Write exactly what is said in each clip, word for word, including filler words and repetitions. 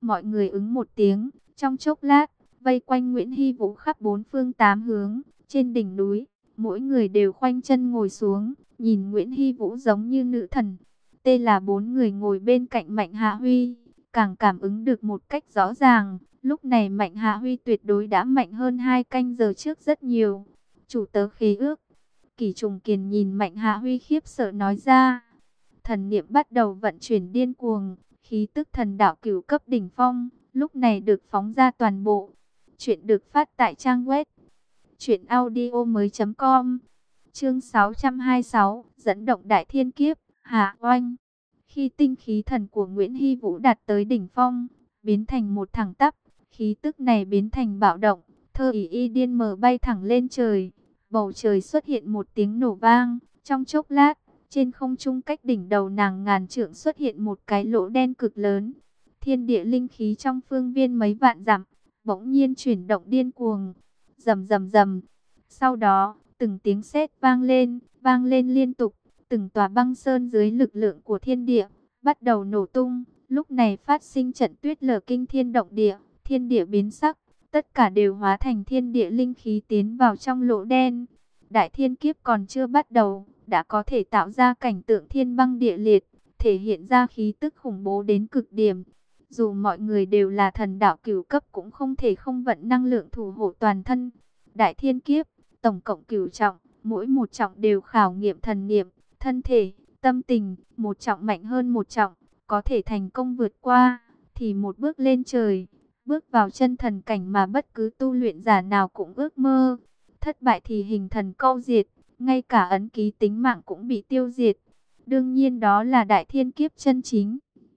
Mọi người ứng một tiếng, trong chốc lát, vây quanh Nguyễn Hy Vũ khắp bốn phương tám hướng, trên đỉnh núi, mỗi người đều khoanh chân ngồi xuống, nhìn Nguyễn Hy Vũ giống như nữ thần. Tê là bốn người ngồi bên cạnh Mạnh Hạ Huy, càng cảm ứng được một cách rõ ràng, lúc này Mạnh Hạ Huy tuyệt đối đã mạnh hơn hai canh giờ trước rất nhiều. Chủ tớ khế ước. Kỷ Trùng Kiền nhìn Mạnh Hạ Huy khiếp sợ nói ra. Thần niệm bắt đầu vận chuyển điên cuồng, khí tức thần đạo cửu cấp đỉnh phong, lúc này được phóng ra toàn bộ. Chuyện được phát tại trang web truyện audio mới chấm com. Chương sáu trăm hai mươi sáu, dẫn động đại thiên kiếp, hạ oanh. Khi tinh khí thần của Nguyễn Hy Vũ đạt tới đỉnh phong, biến thành một thẳng tắp, khí tức này biến thành bạo động, thơ ý y điên mở bay thẳng lên trời. Bầu trời xuất hiện một tiếng nổ vang, trong chốc lát, trên không trung cách đỉnh đầu nàng ngàn trượng xuất hiện một cái lỗ đen cực lớn. Thiên địa linh khí trong phương viên mấy vạn dặm, bỗng nhiên chuyển động điên cuồng, rầm rầm rầm. Sau đó, từng tiếng sét vang lên, vang lên liên tục, từng tòa băng sơn dưới lực lượng của thiên địa bắt đầu nổ tung. Lúc này phát sinh trận tuyết lở kinh thiên động địa, thiên địa biến sắc, tất cả đều hóa thành thiên địa linh khí tiến vào trong lỗ đen. Đại thiên kiếp còn chưa bắt đầu, đã có thể tạo ra cảnh tượng thiên băng địa liệt, thể hiện ra khí tức khủng bố đến cực điểm. Dù mọi người đều là thần đạo cửu cấp cũng không thể không vận năng lượng thủ hộ toàn thân. Đại thiên kiếp, tổng cộng cửu trọng, mỗi một trọng đều khảo nghiệm thần niệm, thân thể, tâm tình, một trọng mạnh hơn một trọng, có thể thành công vượt qua, thì một bước lên trời, bước vào chân thần cảnh mà bất cứ tu luyện giả nào cũng ước mơ. Thất bại thì hình thần câu diệt, ngay cả ấn ký tính mạng cũng bị tiêu diệt. Đương nhiên đó là đại thiên kiếp chân chính.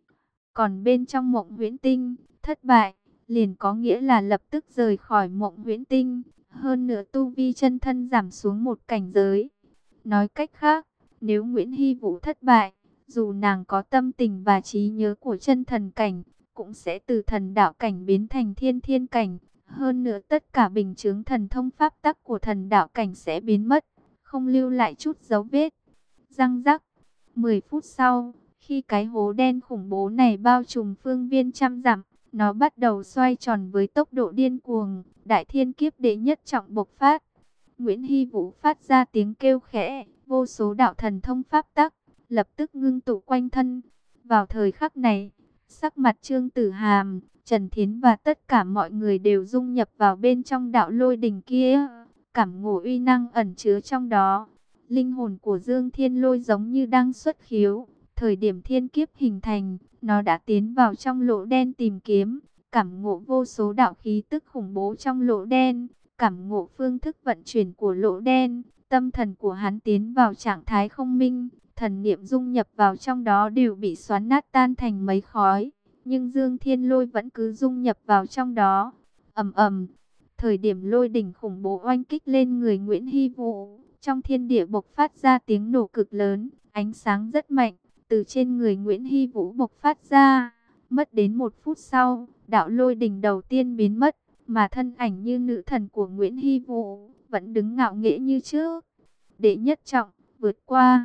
Còn bên trong Mộng Huyễn Tinh, thất bại liền có nghĩa là lập tức rời khỏi Mộng Huyễn Tinh, hơn nữa tu vi chân thân giảm xuống một cảnh giới. Nói cách khác, nếu Nguyễn Hy Vũ thất bại, dù nàng có tâm tình và trí nhớ của chân thần cảnh, cũng sẽ từ thần đạo cảnh biến thành thiên thiên cảnh. Hơn nữa tất cả bình chứng thần thông pháp tắc của thần đạo cảnh sẽ biến mất, không lưu lại chút dấu vết. Răng rắc, mười phút sau, khi cái hố đen khủng bố này bao trùm phương viên trăm dặm, nó bắt đầu xoay tròn với tốc độ điên cuồng, đại thiên kiếp đệ nhất trọng bộc phát. Nguyễn Hy Vũ phát ra tiếng kêu khẽ, vô số đạo thần thông pháp tắc lập tức ngưng tụ quanh thân. Vào thời khắc này, sắc mặt Trương Tử Hàm, Trần Thiến và tất cả mọi người đều dung nhập vào bên trong đạo lôi đỉnh kia, cảm ngộ uy năng ẩn chứa trong đó. Linh hồn của Dương Thiên Lôi giống như đang xuất khiếu, thời điểm thiên kiếp hình thành, nó đã tiến vào trong lỗ đen tìm kiếm, cảm ngộ vô số đạo khí tức khủng bố trong lỗ đen, cảm ngộ phương thức vận chuyển của lỗ đen. Tâm thần của hắn tiến vào trạng thái không minh, thần niệm dung nhập vào trong đó đều bị xoắn nát tan thành mấy khói. Nhưng Dương Thiên Lôi vẫn cứ dung nhập vào trong đó. Ầm ầm, thời điểm lôi đỉnh khủng bố oanh kích lên người Nguyễn Hy Vũ, trong thiên địa bộc phát ra tiếng nổ cực lớn, ánh sáng rất mạnh, từ trên người Nguyễn Hy Vũ bộc phát ra. Mất đến một phút sau, đạo lôi đỉnh đầu tiên biến mất, mà thân ảnh như nữ thần của Nguyễn Hy Vũ vẫn đứng ngạo nghễ như trước. Đệ nhất trọng, vượt qua.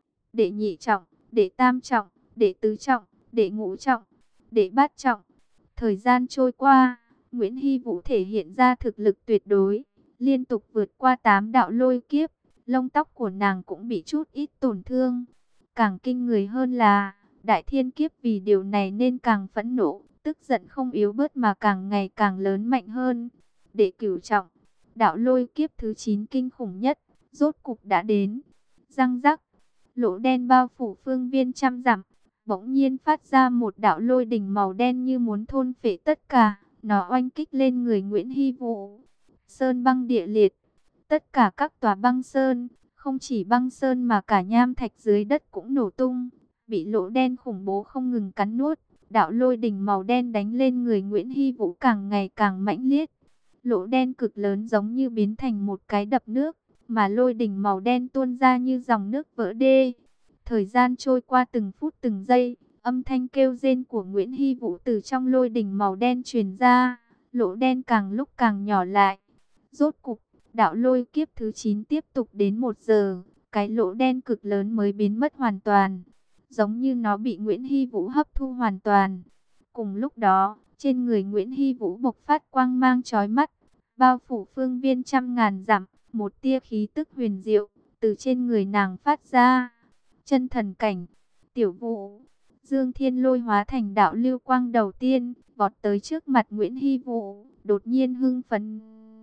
Đệ nhị trọng, đệ tam trọng, đệ tứ trọng, đệ ngũ trọng, đệ bát trọng. Thời gian trôi qua, Nguyễn Hy Vũ thể hiện ra thực lực tuyệt đối, liên tục vượt qua tám đạo lôi kiếp. Lông tóc của nàng cũng bị chút ít tổn thương. Càng kinh người hơn là, đại thiên kiếp vì điều này nên càng phẫn nộ, tức giận không yếu bớt mà càng ngày càng lớn mạnh hơn. Đệ cửu trọng, đạo lôi kiếp thứ chín kinh khủng nhất, rốt cục đã đến. Răng rắc, lỗ đen bao phủ phương viên trăm dặm, bỗng nhiên phát ra một đạo lôi đỉnh màu đen như muốn thôn phệ tất cả. Nó oanh kích lên người Nguyễn Hy Vũ. Sơn băng địa liệt, tất cả các tòa băng sơn, không chỉ băng sơn mà cả nham thạch dưới đất cũng nổ tung, bị lỗ đen khủng bố không ngừng cắn nuốt. Đạo lôi đỉnh màu đen đánh lên người Nguyễn Hy Vũ càng ngày càng mãnh liệt. Lỗ đen cực lớn giống như biến thành một cái đập nước, mà lôi đỉnh màu đen tuôn ra như dòng nước vỡ đê. Thời gian trôi qua từng phút từng giây, âm thanh kêu rên của Nguyễn Hy Vũ từ trong lôi đỉnh màu đen truyền ra, lỗ đen càng lúc càng nhỏ lại. Rốt cục, đạo lôi kiếp thứ chín tiếp tục đến một giờ, cái lỗ đen cực lớn mới biến mất hoàn toàn, giống như nó bị Nguyễn Hy Vũ hấp thu hoàn toàn. Cùng lúc đó, Trên người Nguyễn Hy Vũ bộc phát quang mang chói mắt, bao phủ phương viên trăm ngàn dặm, một tia khí tức huyền diệu từ trên người nàng phát ra. Chân thần cảnh, Tiểu Vũ. Dương Thiên Lôi hóa thành đạo lưu quang đầu tiên, vọt tới trước mặt Nguyễn Hy Vũ, đột nhiên hưng phấn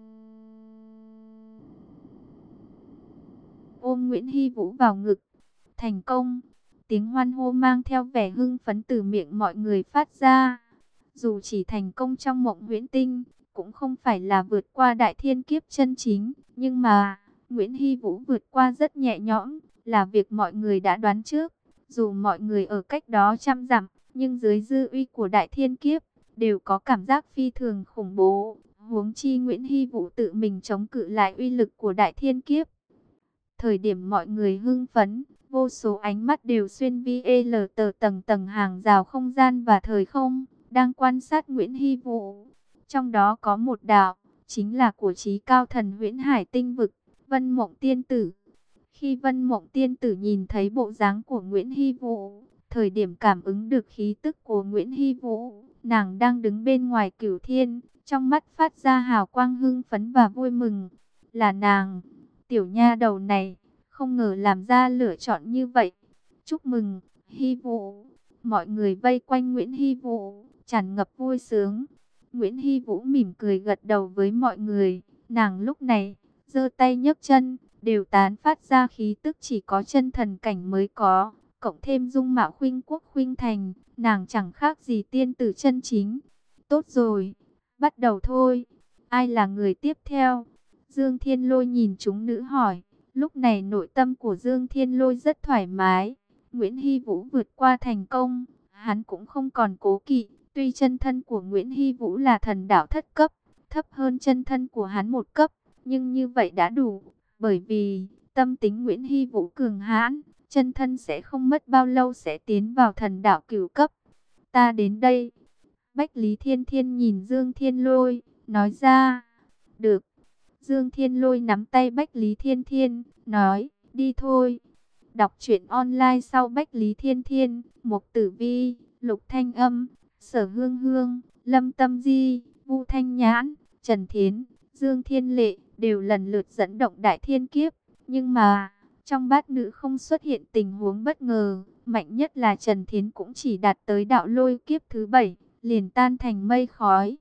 ôm Nguyễn Hy Vũ vào ngực. Thành công! Tiếng hoan hô mang theo vẻ hưng phấn từ miệng mọi người phát ra. Dù chỉ thành công trong mộng huyễn tinh, cũng không phải là vượt qua đại thiên kiếp chân chính, nhưng mà Nguyễn Hy Vũ vượt qua rất nhẹ nhõm, là việc mọi người đã đoán trước. Dù mọi người ở cách đó trăm dặm, nhưng dưới dư uy của đại thiên kiếp, đều có cảm giác phi thường khủng bố. Huống chi Nguyễn Hy Vũ tự mình chống cự lại uy lực của đại thiên kiếp. Thời điểm mọi người hưng phấn, vô số ánh mắt đều xuyên vi lờ tờ tầng tầng hàng rào không gian và thời không, đang quan sát Nguyễn Hy Vũ. Trong đó có một đạo, chính là của chí cao thần Huyễn Hải tinh vực, Vân Mộng Tiên Tử. Khi Vân Mộng Tiên Tử nhìn thấy bộ dáng của Nguyễn Hy Vũ, thời điểm cảm ứng được khí tức của Nguyễn Hy Vũ, nàng đang đứng bên ngoài Cửu Thiên, trong mắt phát ra hào quang hưng phấn và vui mừng. Là nàng, tiểu nha đầu này, không ngờ làm ra lựa chọn như vậy. Chúc mừng, Hy Vũ. Mọi người vây quanh Nguyễn Hy Vũ, tràn ngập vui sướng. Nguyễn Hy Vũ mỉm cười gật đầu với mọi người. Nàng lúc này, giơ tay nhấc chân, đều tán phát ra khí tức chỉ có chân thần cảnh mới có. Cộng thêm dung mạo khuynh quốc khuynh thành, nàng chẳng khác gì tiên tử chân chính. Tốt rồi, bắt đầu thôi. Ai là người tiếp theo? Dương Thiên Lôi nhìn chúng nữ hỏi. Lúc này nội tâm của Dương Thiên Lôi rất thoải mái. Nguyễn Hy Vũ vượt qua thành công, hắn cũng không còn cố kỵ. Tuy chân thân của Nguyễn Hy Vũ là thần đạo thất cấp, thấp hơn chân thân của hắn một cấp, nhưng như vậy đã đủ. Bởi vì tâm tính Nguyễn Hy Vũ cường hãn, chân thân sẽ không mất bao lâu sẽ tiến vào thần đạo cửu cấp. Ta đến đây. Bách Lý Thiên Thiên nhìn Dương Thiên Lôi, nói ra. Được. Dương Thiên Lôi nắm tay Bách Lý Thiên Thiên, nói, đi thôi. Đọc truyện online sau Bách Lý Thiên Thiên, Mục Tử Vi, Lục Thanh Âm, Sở Hương Hương, Lâm Tâm Di, Vu Thanh Nhãn, Trần Thiến, Dương Thiên Lệ, đều lần lượt dẫn động đại thiên kiếp. Nhưng mà, trong bát nữ không xuất hiện tình huống bất ngờ, mạnh nhất là Trần Thiến cũng chỉ đạt tới đạo lôi kiếp thứ bảy, liền tan thành mây khói.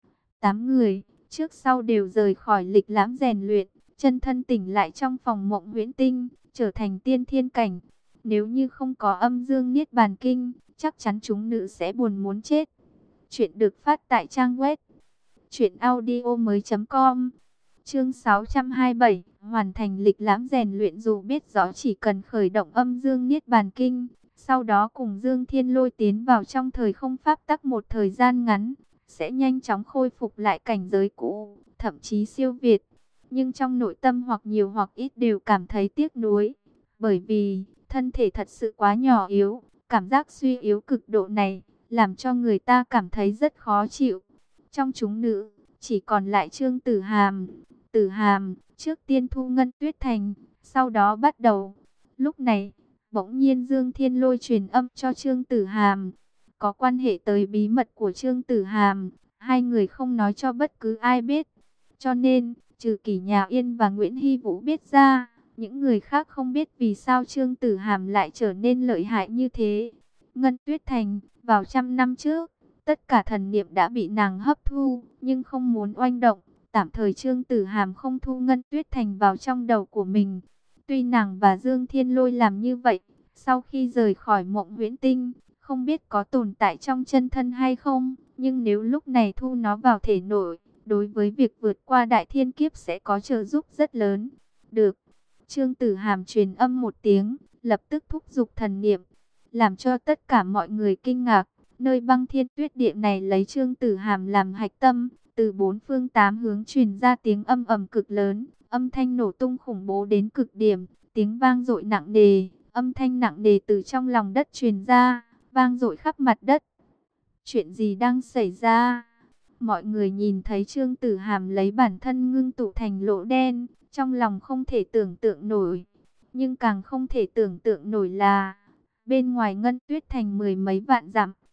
Tám người trước sau đều rời khỏi lịch lãm rèn luyện, chân thân tỉnh lại trong phòng mộng huyễn tinh, trở thành tiên thiên cảnh. Nếu như không có âm dương niết bàn kinh, chắc chắn chúng nữ sẽ buồn muốn chết. Chuyện được phát tại trang web truyện audio mới chấm com. Chương sáu trăm hai mươi bảy, hoàn thành lịch lãm rèn luyện dù biết rõ chỉ cần khởi động âm dương niết bàn kinh, sau đó cùng Dương Thiên Lôi tiến vào trong thời không pháp tắc một thời gian ngắn, sẽ nhanh chóng khôi phục lại cảnh giới cũ, thậm chí siêu việt. Nhưng trong nội tâm hoặc nhiều hoặc ít đều cảm thấy tiếc nuối, bởi vì thân thể thật sự quá nhỏ yếu, cảm giác suy yếu cực độ này làm cho người ta cảm thấy rất khó chịu. Trong chúng nữ, chỉ còn lại Trương Tử Hàm. Tử Hàm trước tiên thu Ngân Tuyết Thành, sau đó bắt đầu. Lúc này, bỗng nhiên Dương Thiên Lôi truyền âm cho Trương Tử Hàm, có quan hệ tới bí mật của Trương Tử Hàm, hai người không nói cho bất cứ ai biết. Cho nên, trừ Kỷ Nhà Yên và Nguyễn Hy Vũ biết ra, những người khác không biết vì sao Trương Tử Hàm lại trở nên lợi hại như thế. Ngân Tuyết Thành, vào trăm năm trước, tất cả thần niệm đã bị nàng hấp thu, nhưng không muốn oanh động. Tạm thời Trương Tử Hàm không thu Ngân Tuyết Thành vào trong đầu của mình. Tuy nàng và Dương Thiên Lôi làm như vậy, sau khi rời khỏi mộng huyễn tinh, không biết có tồn tại trong chân thân hay không, nhưng nếu lúc này thu nó vào thể nội, đối với việc vượt qua đại thiên kiếp sẽ có trợ giúp rất lớn. Được. Trương Tử Hàm truyền âm một tiếng, lập tức thúc giục thần niệm, làm cho tất cả mọi người kinh ngạc. Nơi băng thiên tuyết địa này lấy Trương Tử Hàm làm hạch tâm, từ bốn phương tám hướng truyền ra tiếng âm ầm cực lớn, âm thanh nổ tung khủng bố đến cực điểm, tiếng vang dội nặng nề, âm thanh nặng nề từ trong lòng đất truyền ra, vang dội khắp mặt đất. Chuyện gì đang xảy ra? Mọi người nhìn thấy Trương Tử Hàm lấy bản thân ngưng tụ thành lỗ đen, trong lòng không thể tưởng tượng nổi. Nhưng càng không thể tưởng tượng nổi là, bên ngoài Ngân Tuyết Thành mười mấy vạn dặm,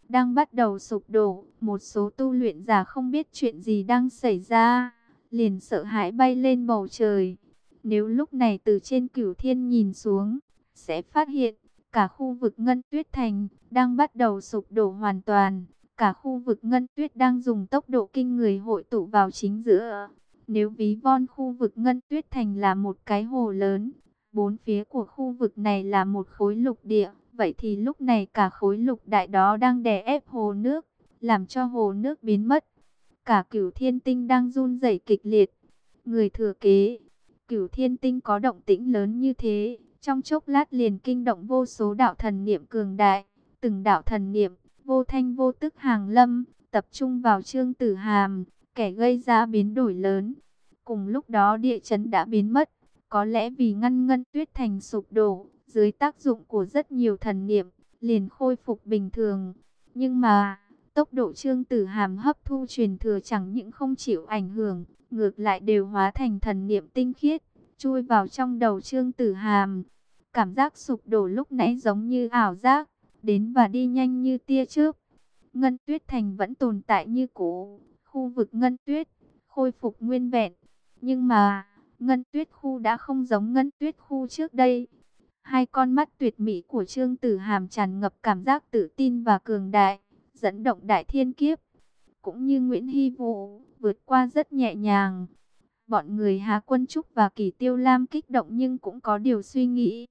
đang bắt đầu sụp đổ. Một số tu luyện giả không biết chuyện gì đang xảy ra, liền sợ hãi bay lên bầu trời. Nếu lúc này từ trên cửu thiên nhìn xuống, sẽ phát hiện cả khu vực Ngân Tuyết Thành đang bắt đầu sụp đổ hoàn toàn. Cả khu vực Ngân Tuyết đang dùng tốc độ kinh người hội tụ vào chính giữa. Nếu ví von khu vực Ngân Tuyết Thành là một cái hồ lớn, bốn phía của khu vực này là một khối lục địa, vậy thì lúc này cả khối lục đại đó đang đè ép hồ nước, làm cho hồ nước biến mất. Cả Cửu Thiên Tinh đang run rẩy kịch liệt. Người thừa kế, Cửu Thiên Tinh có động tĩnh lớn như thế, trong chốc lát liền kinh động vô số đạo thần niệm cường đại. Từng đạo thần niệm vô thanh vô tức hàng lâm, tập trung vào Trương Tử Hàm, kẻ gây ra biến đổi lớn. Cùng lúc đó địa chấn đã biến mất, có lẽ vì ngăn Ngân Tuyết Thành sụp đổ, dưới tác dụng của rất nhiều thần niệm, liền khôi phục bình thường. Nhưng mà, tốc độ Trương Tử Hàm hấp thu truyền thừa chẳng những không chịu ảnh hưởng, ngược lại đều hóa thành thần niệm tinh khiết, chui vào trong đầu Trương Tử Hàm. Cảm giác sụp đổ lúc nãy giống như ảo giác, đến và đi nhanh như tia chớp. Ngân Tuyết Thành vẫn tồn tại như cũ, khu vực Ngân Tuyết khôi phục nguyên vẹn. Nhưng mà, Ngân Tuyết khu đã không giống Ngân Tuyết khu trước đây. Hai con mắt tuyệt mỹ của Trương Tử Hàm tràn ngập cảm giác tự tin và cường đại, dẫn động đại thiên kiếp. Cũng như Nguyễn Hy Vũ, vượt qua rất nhẹ nhàng. Bọn người Hà Quân Trúc và Kỷ Tiêu Lam kích động nhưng cũng có điều suy nghĩ.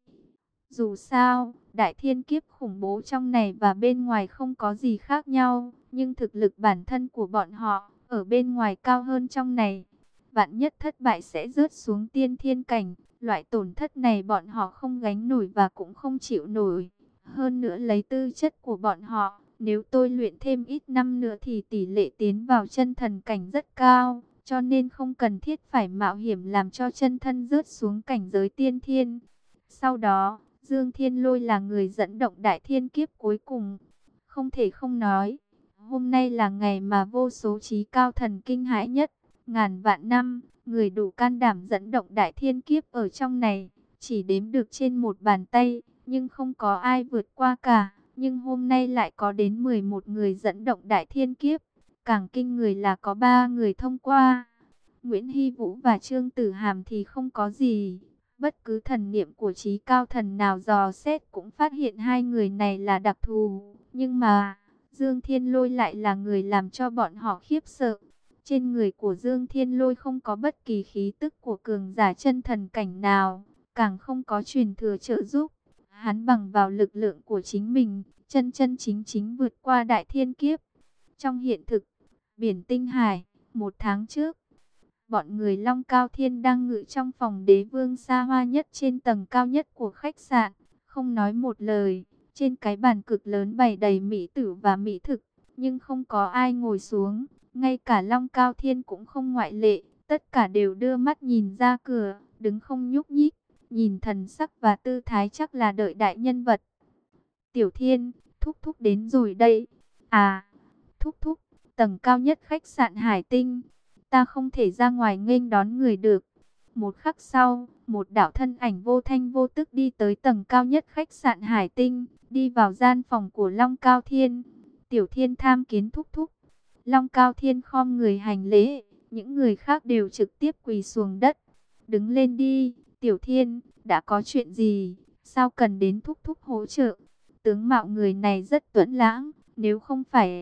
Dù sao, đại thiên kiếp khủng bố trong này và bên ngoài không có gì khác nhau, nhưng thực lực bản thân của bọn họ ở bên ngoài cao hơn trong này. Vạn nhất thất bại sẽ rớt xuống tiên thiên cảnh, loại tổn thất này bọn họ không gánh nổi và cũng không chịu nổi. Hơn nữa lấy tư chất của bọn họ, nếu tôi luyện thêm ít năm nữa thì tỷ lệ tiến vào chân thần cảnh rất cao, cho nên không cần thiết phải mạo hiểm làm cho chân thân rớt xuống cảnh giới tiên thiên. Sau đó, Dương Thiên Lôi là người dẫn động đại thiên kiếp cuối cùng. Không thể không nói, hôm nay là ngày mà vô số trí cao thần kinh hãi nhất. Ngàn vạn năm, người đủ can đảm dẫn động đại thiên kiếp ở trong này, chỉ đếm được trên một bàn tay, nhưng không có ai vượt qua cả. Nhưng hôm nay lại có đến mười một người dẫn động đại thiên kiếp. Càng kinh người là có ba người thông qua. Nguyễn Hy Vũ và Trương Tử Hàm thì không có gì. Bất cứ thần niệm của trí cao thần nào dò xét cũng phát hiện hai người này là đặc thù. Nhưng mà, Dương Thiên Lôi lại là người làm cho bọn họ khiếp sợ. Trên người của Dương Thiên Lôi không có bất kỳ khí tức của cường giả chân thần cảnh nào, càng không có truyền thừa trợ giúp. Hắn bằng vào lực lượng của chính mình, chân chân chính chính vượt qua đại thiên kiếp. Trong hiện thực, biển Tinh Hải, một tháng trước, bọn người Long Cao Thiên đang ngự trong phòng đế vương xa hoa nhất trên tầng cao nhất của khách sạn, không nói một lời. Trên cái bàn cực lớn bày đầy mỹ tử và mỹ thực, nhưng không có ai ngồi xuống. Ngay cả Long Cao Thiên cũng không ngoại lệ, tất cả đều đưa mắt nhìn ra cửa, đứng không nhúc nhích, nhìn thần sắc và tư thái chắc là đợi đại nhân vật. Tiểu Thiên, thúc thúc đến rồi đây. À, thúc thúc, tầng cao nhất khách sạn Hải Tinh, ta không thể ra ngoài nghênh đón người được. Một khắc sau, một đạo thân ảnh vô thanh vô tức đi tới tầng cao nhất khách sạn Hải Tinh, đi vào gian phòng của Long Cao Thiên. Tiểu Thiên tham kiến thúc thúc. Long Cao Thiên khom người hành lễ, những người khác đều trực tiếp quỳ xuống đất. Đứng lên đi, Tiểu Thiên, đã có chuyện gì, sao cần đến thúc thúc hỗ trợ? Tướng mạo người này rất tuấn lãng, nếu không phải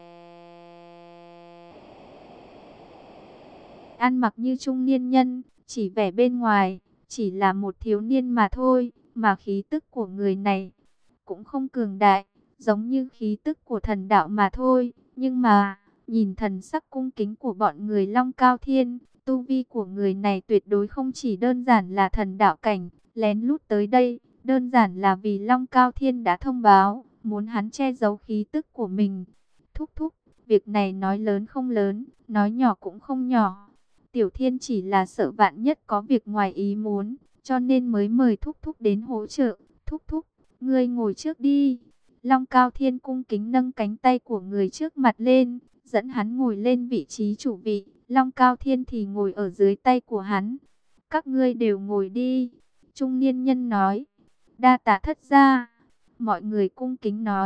ăn mặc như trung niên nhân, chỉ vẻ bên ngoài, chỉ là một thiếu niên mà thôi, mà khí tức của người này cũng không cường đại, giống như khí tức của thần đạo mà thôi, nhưng mà nhìn thần sắc cung kính của bọn người Long Cao Thiên, tu vi của người này tuyệt đối không chỉ đơn giản là thần đạo cảnh, lén lút tới đây, đơn giản là vì Long Cao Thiên đã thông báo, muốn hắn che giấu khí tức của mình. Thúc thúc, việc này nói lớn không lớn, nói nhỏ cũng không nhỏ. Tiểu Thiên chỉ là sợ vạn nhất có việc ngoài ý muốn, cho nên mới mời thúc thúc đến hỗ trợ. Thúc thúc, ngươi ngồi trước đi. Long Cao Thiên cung kính nâng cánh tay của người trước mặt lên, dẫn hắn ngồi lên vị trí chủ vị. Long Cao Thiên thì ngồi ở dưới tay của hắn. Các ngươi đều ngồi đi. Trung niên nhân nói. Đa tạ thất gia. Mọi người cung kính nói.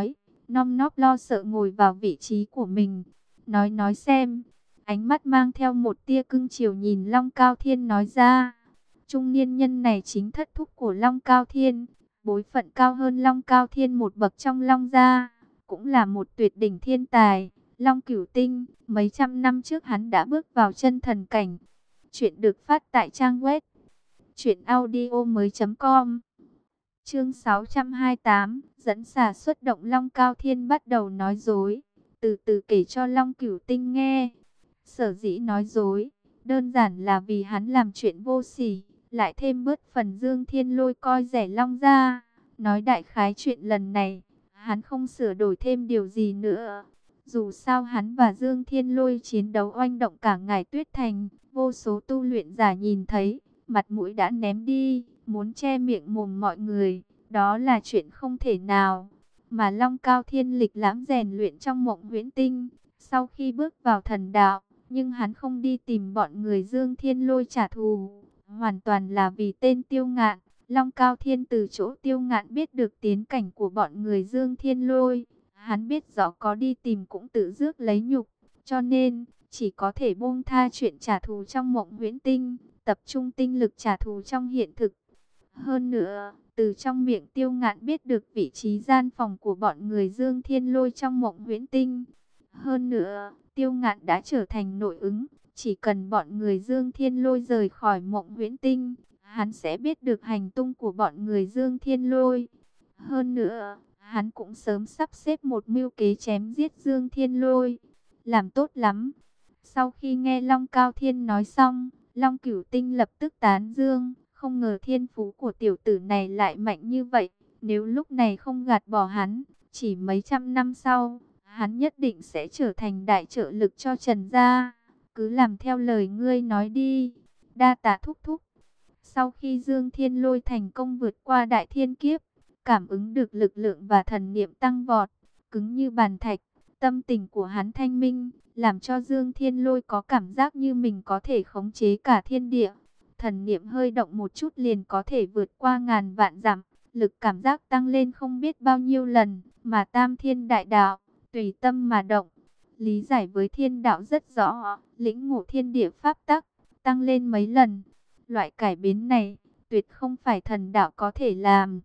nom nóp lo sợ ngồi vào vị trí của mình. Nói nói xem, ánh mắt mang theo một tia cưng chiều nhìn Long Cao Thiên nói ra. Trung niên nhân này chính thất thúc của Long Cao Thiên, bối phận cao hơn Long Cao Thiên một bậc trong Long gia, cũng là một tuyệt đỉnh thiên tài, Long Cửu Tinh. Mấy trăm năm trước hắn đã bước vào chân thần cảnh. Chuyện được phát tại trang web truyện audio mới chấm com. Chương sáu trăm hai mươi tám, dẫn xà xuất động. Long Cao Thiên bắt đầu nói dối, từ từ kể cho Long Cửu Tinh nghe. Sở dĩ nói dối, đơn giản là vì hắn làm chuyện vô sỉ, lại thêm bớt phần Dương Thiên Lôi coi rẻ Long gia. Nói đại khái chuyện lần này, hắn không sửa đổi thêm điều gì nữa. Dù sao hắn và Dương Thiên Lôi chiến đấu oanh động cả Ngải Tuyết Thành, vô số tu luyện giả nhìn thấy, mặt mũi đã ném đi, muốn che miệng mồm mọi người, đó là chuyện không thể nào. Mà Long Cao Thiên lịch lãm rèn luyện trong Mộng Huyễn Tinh, sau khi bước vào thần đạo, nhưng hắn không đi tìm bọn người Dương Thiên Lôi trả thù, hoàn toàn là vì tên Tiêu Ngạn. Long Cao Thiên từ chỗ Tiêu Ngạn biết được tiến cảnh của bọn người Dương Thiên Lôi, hắn biết rõ có đi tìm cũng tự rước lấy nhục, cho nên chỉ có thể buông tha chuyện trả thù trong Mộng Huyễn Tinh, tập trung tinh lực trả thù trong hiện thực. Hơn nữa, từ trong miệng Tiêu Ngạn biết được vị trí gian phòng của bọn người Dương Thiên Lôi trong Mộng Huyễn Tinh. Hơn nữa, Tiêu Ngạn đã trở thành nội ứng, chỉ cần bọn người Dương Thiên Lôi rời khỏi Mộng Huyễn Tinh, hắn sẽ biết được hành tung của bọn người Dương Thiên Lôi. Hơn nữa, hắn cũng sớm sắp xếp một mưu kế chém giết Dương Thiên Lôi. Làm tốt lắm. Sau khi nghe Long Cao Thiên nói xong, Long Cửu Tinh lập tức tán dương, không ngờ thiên phú của tiểu tử này lại mạnh như vậy. Nếu lúc này không gạt bỏ hắn, chỉ mấy trăm năm sau, hắn nhất định sẽ trở thành đại trợ lực cho Trần gia. Cứ làm theo lời ngươi nói đi. Đa tạ thúc thúc. Sau khi Dương Thiên Lôi thành công vượt qua đại thiên kiếp, cảm ứng được lực lượng và thần niệm tăng vọt, cứng như bàn thạch, tâm tình của hắn thanh minh, làm cho Dương Thiên Lôi có cảm giác như mình có thể khống chế cả thiên địa. Thần niệm hơi động một chút liền có thể vượt qua ngàn vạn dặm, lực cảm giác tăng lên không biết bao nhiêu lần, mà tam thiên đại đạo, tùy tâm mà động. Lý giải với thiên đạo rất rõ, lĩnh ngộ thiên địa pháp tắc, tăng lên mấy lần. Loại cải biến này, tuyệt không phải thần đạo có thể làm.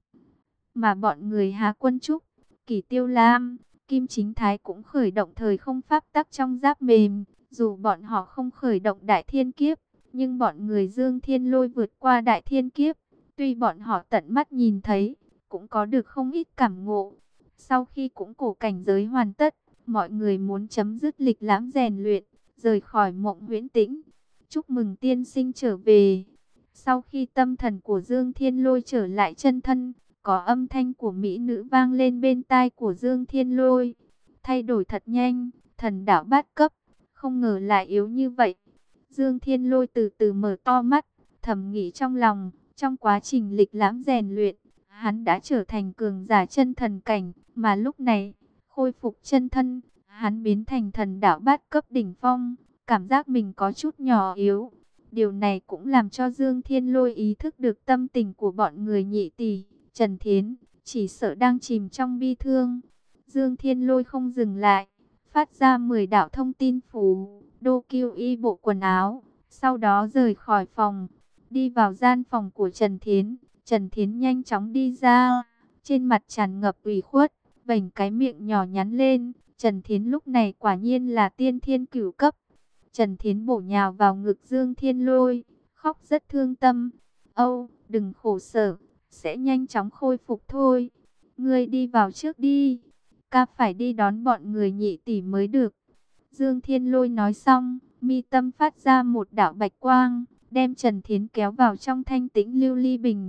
Mà bọn người Há Quân Trúc, Kỷ Tiêu Lam, Kim Chính Thái cũng khởi động thời không pháp tắc trong giáp mềm. Dù bọn họ không khởi động đại thiên kiếp, nhưng bọn người Dương Thiên Lôi vượt qua đại thiên kiếp, tuy bọn họ tận mắt nhìn thấy, cũng có được không ít cảm ngộ. Sau khi củng cổ cảnh giới hoàn tất, mọi người muốn chấm dứt lịch lãm rèn luyện, rời khỏi Mộng Huyễn Tĩnh. Chúc mừng tiên sinh trở về. Sau khi tâm thần của Dương Thiên Lôi trở lại chân thân, có âm thanh của mỹ nữ vang lên bên tai của Dương Thiên Lôi. Thay đổi thật nhanh, thần đạo bát cấp, không ngờ lại yếu như vậy. Dương Thiên Lôi từ từ mở to mắt, thầm nghĩ trong lòng, trong quá trình lịch lãm rèn luyện, hắn đã trở thành cường giả chân thần cảnh, mà lúc này, khôi phục chân thân, hắn biến thành thần đạo bát cấp đỉnh phong, cảm giác mình có chút nhỏ yếu. Điều này cũng làm cho Dương Thiên Lôi ý thức được tâm tình của bọn người Nhị tỷ, Trần Thiến, chỉ sợ đang chìm trong bi thương. Dương Thiên Lôi không dừng lại, phát ra mười đạo thông tin phù, đô kiêu y bộ quần áo, sau đó rời khỏi phòng, đi vào gian phòng của Trần Thiến. Trần Thiến nhanh chóng đi ra, trên mặt tràn ngập ủy khuất, vành cái miệng nhỏ nhắn lên. Trần Thiến lúc này quả nhiên là tiên thiên cửu cấp. Trần Thiến bổ nhào vào ngực Dương Thiên Lôi, khóc rất thương tâm. Âu, đừng khổ sở, sẽ nhanh chóng khôi phục thôi. Ngươi đi vào trước đi, ca phải đi đón bọn người Nhị tỷ mới được. Dương Thiên Lôi nói xong, mi tâm phát ra một đạo bạch quang, đem Trần Thiến kéo vào trong thanh tĩnh lưu ly bình.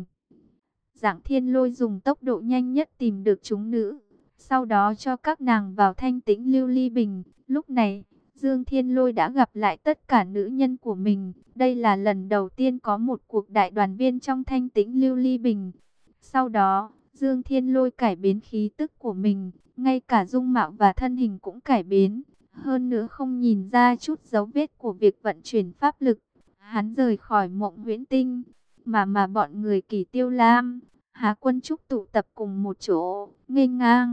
Giảng Thiên Lôi dùng tốc độ nhanh nhất tìm được chúng nữ, sau đó cho các nàng vào thanh tĩnh lưu ly bình. Lúc này, Dương Thiên Lôi đã gặp lại tất cả nữ nhân của mình. Đây là lần đầu tiên có một cuộc đại đoàn viên trong thanh tĩnh lưu ly bình. Sau đó, Dương Thiên Lôi cải biến khí tức của mình, ngay cả dung mạo và thân hình cũng cải biến. Hơn nữa không nhìn ra chút dấu vết của việc vận chuyển pháp lực. Hắn rời khỏi Mộng Huyễn Tinh, mà mà bọn người Kỷ Tiêu Lam, Há Quân Trúc tụ tập cùng một chỗ, nghênh ngang,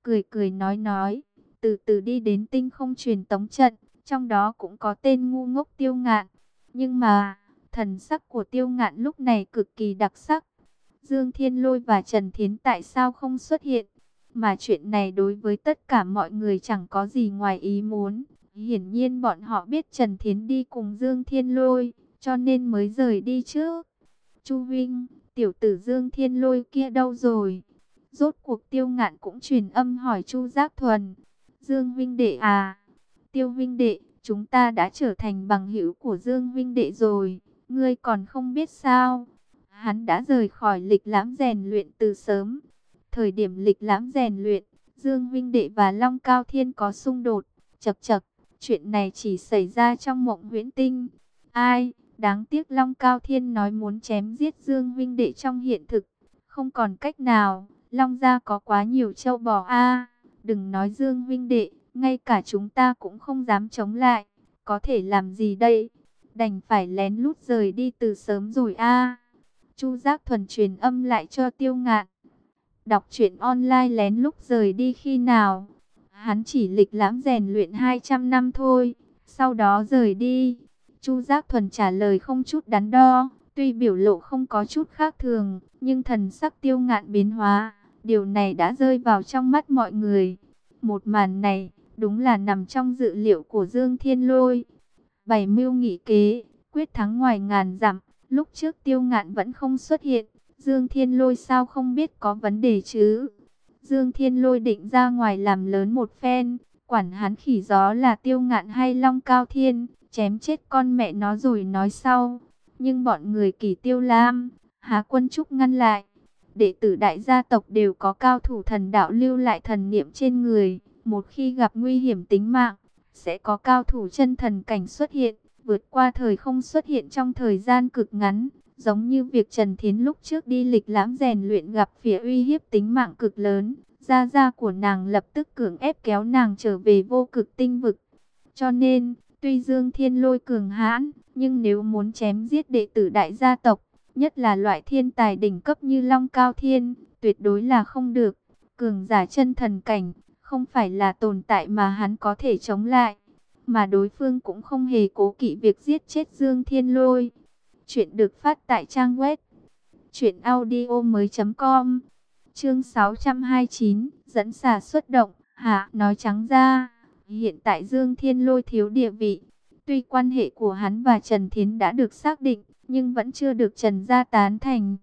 cười cười nói nói, từ từ đi đến tinh không truyền tống trận, trong đó cũng có tên ngu ngốc Tiêu Ngạn. Nhưng mà, thần sắc của Tiêu Ngạn lúc này cực kỳ đặc sắc. Dương Thiên Lôi và Trần Thiến tại sao không xuất hiện? Mà chuyện này đối với tất cả mọi người chẳng có gì ngoài ý muốn. Hiển nhiên bọn họ biết Trần Thiến đi cùng Dương Thiên Lôi, cho nên mới rời đi trước. Chu Vinh, tiểu tử Dương Thiên Lôi kia đâu rồi? Rốt cuộc Tiêu Ngạn cũng truyền âm hỏi Chu Giác Thuần. Dương Vinh đệ à? Tiêu Vinh đệ, chúng ta đã trở thành bằng hữu của Dương Vinh đệ rồi, ngươi còn không biết sao? Hắn đã rời khỏi lịch lãm rèn luyện từ sớm. Thời điểm lịch lãm rèn luyện, Dương Vinh đệ và Long Cao Thiên có xung đột. Chậc chậc, chuyện này chỉ xảy ra trong mộng huyễn tinh. Ai, đáng tiếc Long Cao Thiên nói muốn chém giết Dương Vinh đệ trong hiện thực. Không còn cách nào, Long gia có quá nhiều châu bò a. Đừng nói Dương Vinh đệ, ngay cả chúng ta cũng không dám chống lại. Có thể làm gì đây? Đành phải lén lút rời đi từ sớm rồi a. Chu Giác Thuần truyền âm lại cho Tiêu Ngạn. Đọc truyện online lén lúc rời đi khi nào? Hắn chỉ lịch lãm rèn luyện hai trăm năm thôi, sau đó rời đi. Chu Giác Thuần trả lời không chút đắn đo, tuy biểu lộ không có chút khác thường, nhưng thần sắc Tiêu Ngạn biến hóa, điều này đã rơi vào trong mắt mọi người. Một màn này, đúng là nằm trong dự liệu của Dương Thiên Lôi. Bảy mưu nghị kế, quyết thắng ngoài ngàn dặm, lúc trước Tiêu Ngạn vẫn không xuất hiện, Dương Thiên Lôi sao không biết có vấn đề chứ? Dương Thiên Lôi định ra ngoài làm lớn một phen, quản hắn khỉ gió là Tiêu Ngạn hay Long Cao Thiên, chém chết con mẹ nó rồi nói sau. Nhưng bọn người Kỳ Tiêu Lam, Hà Quân Trúc ngăn lại. Đệ tử đại gia tộc đều có cao thủ thần đạo lưu lại thần niệm trên người, một khi gặp nguy hiểm tính mạng, sẽ có cao thủ chân thần cảnh xuất hiện, vượt qua thời không xuất hiện trong thời gian cực ngắn. Giống như việc Trần Thiến lúc trước đi lịch lãm rèn luyện gặp phía uy hiếp tính mạng cực lớn, gia gia của nàng lập tức cưỡng ép kéo nàng trở về vô cực tinh vực. Cho nên, tuy Dương Thiên Lôi cường hãn, nhưng nếu muốn chém giết đệ tử đại gia tộc, nhất là loại thiên tài đỉnh cấp như Long Cao Thiên, tuyệt đối là không được. Cường giả chân thần cảnh, không phải là tồn tại mà hắn có thể chống lại, mà đối phương cũng không hề cố kỵ việc giết chết Dương Thiên Lôi. Chuyện được phát tại trang web truyện audio mới chấm com. Chương sáu trăm hai mươi chín, dẫn xà xuất động. Hả, nói trắng ra, hiện tại Dương Thiên Lôi thiếu địa vị. Tuy quan hệ của hắn và Trần Thiến đã được xác định, nhưng vẫn chưa được Trần gia tán thành.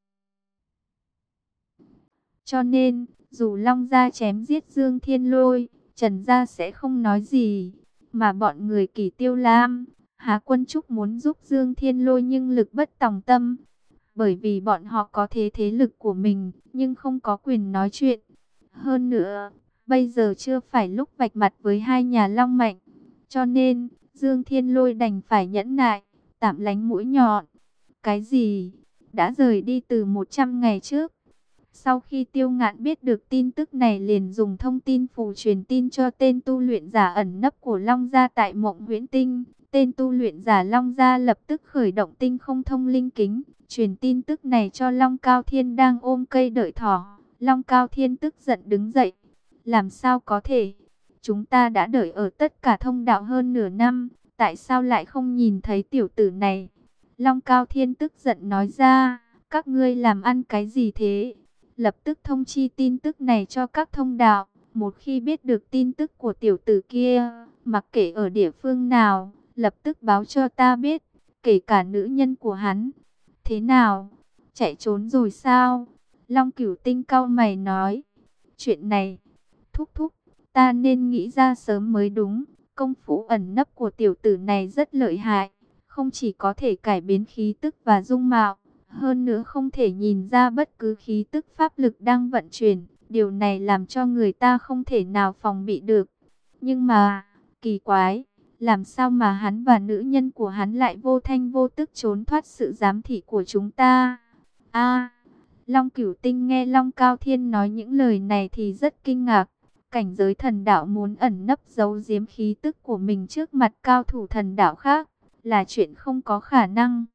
Cho nên, dù Long gia chém giết Dương Thiên Lôi, Trần gia sẽ không nói gì. Mà bọn người Kỳ Tiêu Lam, Hà Quân Trúc muốn giúp Dương Thiên Lôi nhưng lực bất tòng tâm. Bởi vì bọn họ có thế thế lực của mình, nhưng không có quyền nói chuyện. Hơn nữa, bây giờ chưa phải lúc vạch mặt với hai nhà Long Mạnh. Cho nên, Dương Thiên Lôi đành phải nhẫn nại, tạm lánh mũi nhọn. Cái gì? Đã rời đi từ một trăm ngày trước. Sau khi Tiêu Ngạn biết được tin tức này liền dùng thông tin phù truyền tin cho tên tu luyện giả ẩn nấp của Long gia tại Mộng Huyễn Tinh. Tên tu luyện giả Long gia lập tức khởi động tinh không thông linh kính, truyền tin tức này cho Long Cao Thiên đang ôm cây đợi thỏ. Long Cao Thiên tức giận đứng dậy. Làm sao có thể? Chúng ta đã đợi ở tất cả thông đạo hơn nửa năm, tại sao lại không nhìn thấy tiểu tử này? Long Cao Thiên tức giận nói ra, các ngươi làm ăn cái gì thế? Lập tức thông chi tin tức này cho các thông đạo. Một khi biết được tin tức của tiểu tử kia, mặc kệ ở địa phương nào, lập tức báo cho ta biết, kể cả nữ nhân của hắn. Thế nào? Chạy trốn rồi sao? Long Cửu Tinh cau mày nói. Chuyện này, thúc thúc, ta nên nghĩ ra sớm mới đúng. Công phu ẩn nấp của tiểu tử này rất lợi hại, không chỉ có thể cải biến khí tức và dung mạo, hơn nữa không thể nhìn ra bất cứ khí tức pháp lực đang vận chuyển. Điều này làm cho người ta không thể nào phòng bị được. Nhưng mà, kỳ quái, làm sao mà hắn và nữ nhân của hắn lại vô thanh vô tức trốn thoát sự giám thị của chúng ta? A, Long Cửu Tinh nghe Long Cao Thiên nói những lời này thì rất kinh ngạc. Cảnh giới thần đạo muốn ẩn nấp giấu giếm khí tức của mình trước mặt cao thủ thần đạo khác là chuyện không có khả năng.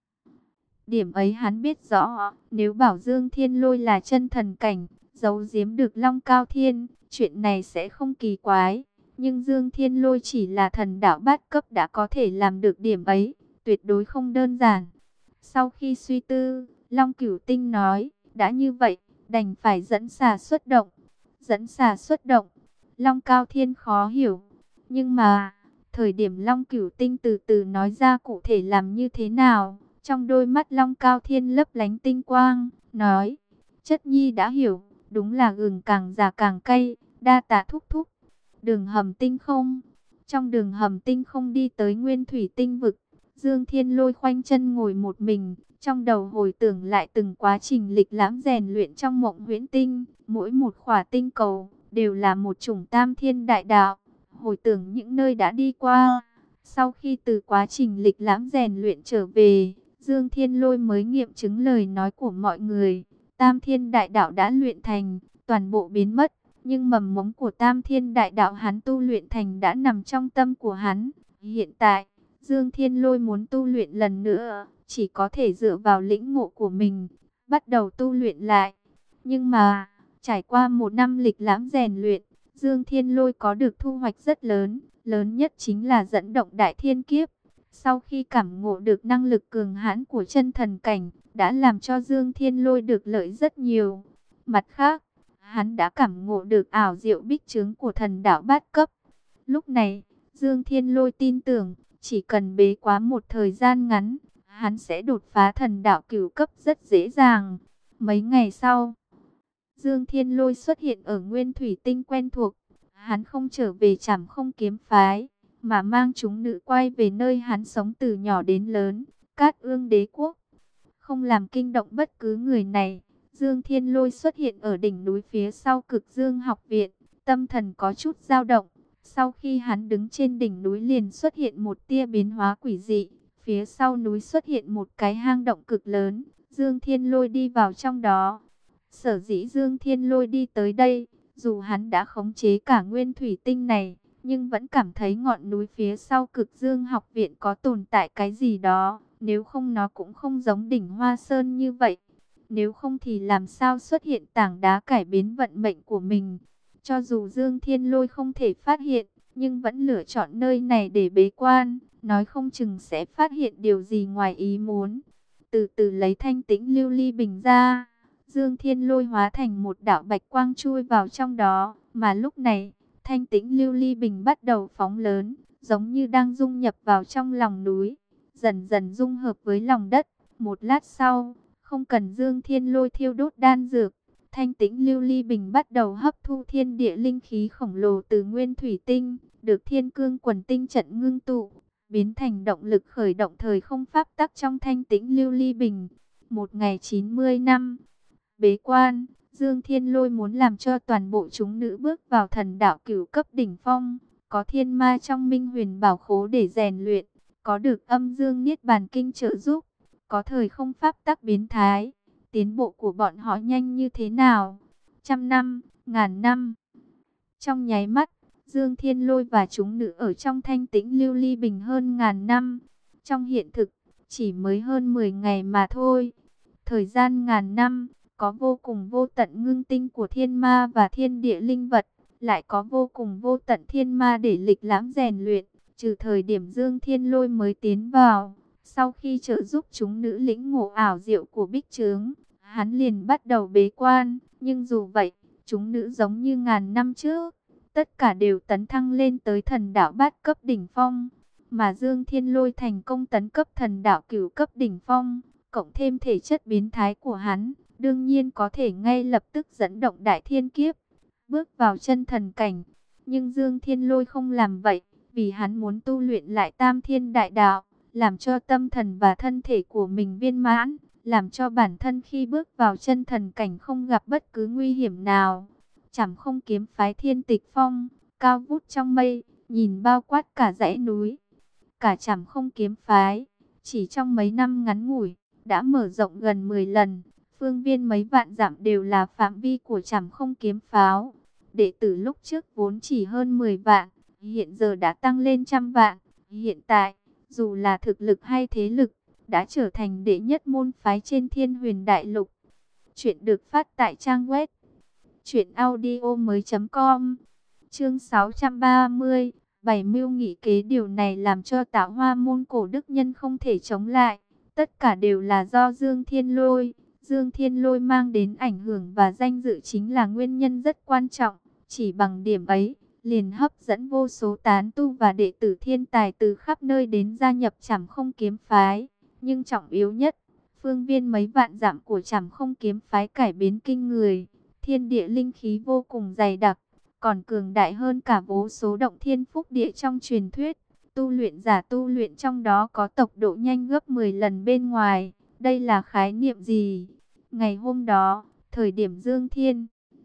Điểm ấy hắn biết rõ, nếu bảo Dương Thiên Lôi là chân thần cảnh, giấu giếm được Long Cao Thiên, chuyện này sẽ không kỳ quái. Nhưng Dương Thiên Lôi chỉ là thần đạo bát cấp đã có thể làm được điểm ấy, tuyệt đối không đơn giản. Sau khi suy tư, Long Cửu Tinh nói, đã như vậy, đành phải dẫn xà xuất động. Dẫn xà xuất động, Long Cao Thiên khó hiểu. Nhưng mà, thời điểm Long Cửu Tinh từ từ nói ra cụ thể làm như thế nào, trong đôi mắt Long Cao Thiên lấp lánh tinh quang, nói, chất nhi đã hiểu, đúng là gừng càng già càng cay, đa tạ thúc thúc. Đường hầm tinh không, trong đường hầm tinh không đi tới Nguyên Thủy Tinh vực, Dương Thiên Lôi khoanh chân ngồi một mình, trong đầu hồi tưởng lại từng quá trình lịch lãm rèn luyện trong mộng huyễn tinh, mỗi một khỏa tinh cầu đều là một chủng tam thiên đại đạo, hồi tưởng những nơi đã đi qua. Sau khi từ quá trình lịch lãm rèn luyện trở về, Dương Thiên Lôi mới nghiệm chứng lời nói của mọi người, tam thiên đại đạo đã luyện thành, toàn bộ biến mất, nhưng mầm mống của tam thiên đại đạo hắn tu luyện thành đã nằm trong tâm của hắn. Hiện tại, Dương Thiên Lôi muốn tu luyện lần nữa, chỉ có thể dựa vào lĩnh ngộ của mình, bắt đầu tu luyện lại. Nhưng mà, trải qua một năm lịch lãm rèn luyện, Dương Thiên Lôi có được thu hoạch rất lớn, lớn nhất chính là dẫn động đại thiên kiếp. Sau khi cảm ngộ được năng lực cường hãn của chân thần cảnh, đã làm cho Dương Thiên Lôi được lợi rất nhiều. Mặt khác, hắn đã cảm ngộ được ảo diệu bích trướng của thần đạo bát cấp. Lúc này, Dương Thiên Lôi tin tưởng, chỉ cần bế quá một thời gian ngắn, hắn sẽ đột phá thần đạo cửu cấp rất dễ dàng. Mấy ngày sau, Dương Thiên Lôi xuất hiện ở Nguyên Thủy Tinh quen thuộc. Hắn không trở về Trảm Không Kiếm Phái, mà mang chúng nữ quay về nơi hắn sống từ nhỏ đến lớn, Cát Ương Đế Quốc. Không làm kinh động bất cứ người này, Dương Thiên Lôi xuất hiện ở đỉnh núi phía sau Cực Dương học viện, tâm thần có chút dao động. Sau khi hắn đứng trên đỉnh núi liền xuất hiện một tia biến hóa quỷ dị, phía sau núi xuất hiện một cái hang động cực lớn, Dương Thiên Lôi đi vào trong đó. Sở dĩ Dương Thiên Lôi đi tới đây, dù hắn đã khống chế cả Nguyên Thủy Tinh này, nhưng vẫn cảm thấy ngọn núi phía sau Cực Dương học viện có tồn tại cái gì đó, nếu không nó cũng không giống đỉnh Hoa Sơn như vậy. Nếu không thì làm sao xuất hiện tảng đá cải biến vận mệnh của mình. Cho dù Dương Thiên Lôi không thể phát hiện, nhưng vẫn lựa chọn nơi này để bế quan, nói không chừng sẽ phát hiện điều gì ngoài ý muốn. Từ từ lấy thanh tĩnh lưu ly bình ra, Dương Thiên Lôi hóa thành một đạo bạch quang chui vào trong đó, mà lúc này, thanh tĩnh lưu ly bình bắt đầu phóng lớn, giống như đang dung nhập vào trong lòng núi, dần dần dung hợp với lòng đất. Một lát sau, không cần Dương Thiên Lôi thiêu đốt đan dược, thanh tĩnh lưu ly bình bắt đầu hấp thu thiên địa linh khí khổng lồ từ Nguyên Thủy Tinh, được Thiên Cương Quần Tinh trận ngưng tụ, biến thành động lực khởi động thời không pháp tắc trong thanh tĩnh lưu ly bình. Một ngày chín mươi năm, bế quan, Dương Thiên Lôi muốn làm cho toàn bộ chúng nữ bước vào thần đạo cửu cấp đỉnh phong, có thiên ma trong minh huyền bảo khố để rèn luyện, có được âm dương niết bàn kinh trợ giúp, có thời không pháp tắc biến thái. Tiến bộ của bọn họ nhanh như thế nào? Trăm năm, ngàn năm. Trong nháy mắt, Dương Thiên Lôi và chúng nữ ở trong thanh tĩnh lưu ly bình hơn ngàn năm. Trong hiện thực, chỉ mới hơn mười ngày mà thôi. Thời gian ngàn năm, có vô cùng vô tận ngưng tinh của thiên ma và thiên địa linh vật, lại có vô cùng vô tận thiên ma để lịch lãm rèn luyện, trừ thời điểm Dương Thiên Lôi mới tiến vào. Sau khi trợ giúp chúng nữ lĩnh ngộ ảo diệu của bích trướng, hắn liền bắt đầu bế quan, nhưng dù vậy, chúng nữ giống như ngàn năm trước, tất cả đều tấn thăng lên tới thần đạo bát cấp đỉnh phong, mà Dương Thiên Lôi thành công tấn cấp thần đạo cửu cấp đỉnh phong, cộng thêm thể chất biến thái của hắn, đương nhiên có thể ngay lập tức dẫn động đại thiên kiếp, bước vào chân thần cảnh. Nhưng Dương Thiên Lôi không làm vậy, vì hắn muốn tu luyện lại tam thiên đại đạo, làm cho tâm thần và thân thể của mình viên mãn, làm cho bản thân khi bước vào chân thần cảnh không gặp bất cứ nguy hiểm nào. Trảm Không Kiếm Phái Thiên Tịch Phong, cao vút trong mây, nhìn bao quát cả dãy núi. Cả Trảm Không Kiếm Phái, chỉ trong mấy năm ngắn ngủi, đã mở rộng gần mười lần. Phương viên mấy vạn dặm đều là phạm vi của Trảm Không Kiếm Pháo. Đệ tử lúc trước vốn chỉ hơn mười vạn, hiện giờ đã tăng lên trăm vạn. Hiện tại, dù là thực lực hay thế lực, đã trở thành đệ nhất môn phái trên Thiên Huyền Đại Lục. Chuyện được phát tại trang web Chuyện audio mới com. Chương sáu trăm ba mươi, bảy mưu nghị kế. Điều này làm cho Tạo Hoa môn cổ đức nhân không thể chống lại. Tất cả đều là do Dương Thiên Lôi. Dương Thiên Lôi mang đến ảnh hưởng và danh dự chính là nguyên nhân rất quan trọng. Chỉ bằng điểm ấy, liền hấp dẫn vô số tán tu và đệ tử thiên tài từ khắp nơi đến gia nhập Trảm Không Kiếm phái. Nhưng trọng yếu nhất, phương viên mấy vạn dặm của Trảm Không Kiếm phái cải biến kinh người. Thiên địa linh khí vô cùng dày đặc, còn cường đại hơn cả vô số động thiên phúc địa trong truyền thuyết. Tu luyện giả tu luyện trong đó có tốc độ nhanh gấp mười lần bên ngoài. Đây là khái niệm gì? Ngày hôm đó, thời điểm Dương Thiên,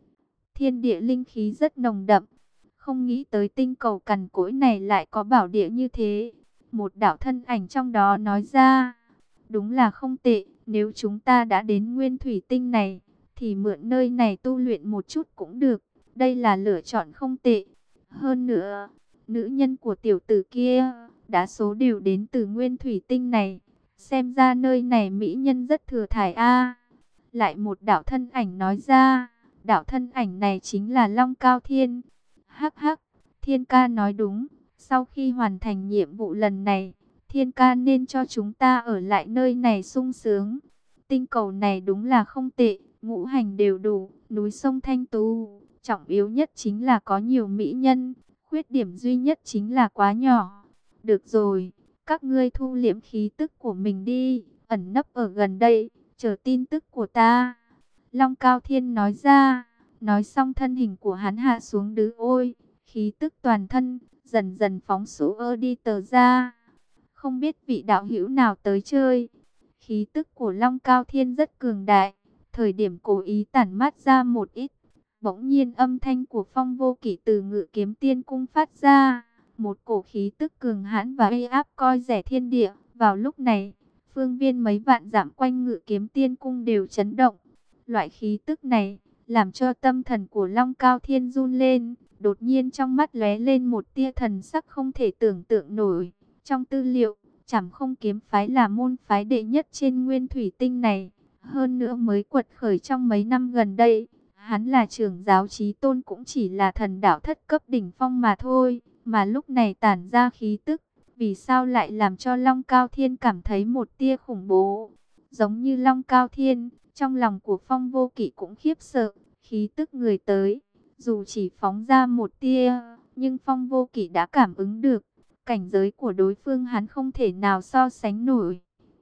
thiên địa linh khí rất nồng đậm. Không nghĩ tới tinh cầu cằn cỗi này lại có bảo địa như thế. Một đạo thân ảnh trong đó nói ra, đúng là không tệ, nếu chúng ta đã đến nguyên thủy tinh này, thì mượn nơi này tu luyện một chút cũng được. Đây là lựa chọn không tệ. Hơn nữa, nữ nhân của tiểu tử kia, đa số đều đến từ nguyên thủy tinh này. Xem ra nơi này mỹ nhân rất thừa thải a. Lại một đạo thân ảnh nói ra, đạo thân ảnh này chính là Long Cao Thiên. Hắc hắc, Thiên ca nói đúng, sau khi hoàn thành nhiệm vụ lần này, Thiên ca nên cho chúng ta ở lại nơi này sung sướng. Tinh cầu này đúng là không tệ, ngũ hành đều đủ, núi sông thanh tú. Trọng yếu nhất chính là có nhiều mỹ nhân, khuyết điểm duy nhất chính là quá nhỏ. Được rồi, các ngươi thu liễm khí tức của mình đi, ẩn nấp ở gần đây, chờ tin tức của ta. Long Cao Thiên nói ra, nói xong thân hình của hắn hạ xuống đứ ôi, khí tức toàn thân, dần dần phóng số ơ đi tờ ra. Không biết vị đạo hữu nào tới chơi. Khí tức của Long Cao Thiên rất cường đại, thời điểm cố ý tản mát ra một ít. Bỗng nhiên âm thanh của Phong Vô Kỵ từ Ngự Kiếm Tiên Cung phát ra, một cổ khí tức cường hãn và uy áp coi rẻ thiên địa. Vào lúc này, phương viên mấy vạn dặm quanh Ngự Kiếm Tiên Cung đều chấn động. Loại khí tức này làm cho tâm thần của Long Cao Thiên run lên, đột nhiên trong mắt lóe lên một tia thần sắc không thể tưởng tượng nổi. Trong tư liệu, Trảm Không Kiếm phái là môn phái đệ nhất trên nguyên thủy tinh này, hơn nữa mới quật khởi trong mấy năm gần đây. Hắn là trưởng giáo chí tôn cũng chỉ là thần đạo thất cấp đỉnh phong mà thôi, mà lúc này tản ra khí tức, vì sao lại làm cho Long Cao Thiên cảm thấy một tia khủng bố. Giống như Long Cao Thiên, trong lòng của Phong Vô Kỵ cũng khiếp sợ, khí tức người tới, dù chỉ phóng ra một tia, nhưng Phong Vô Kỵ đã cảm ứng được, cảnh giới của đối phương hắn không thể nào so sánh nổi.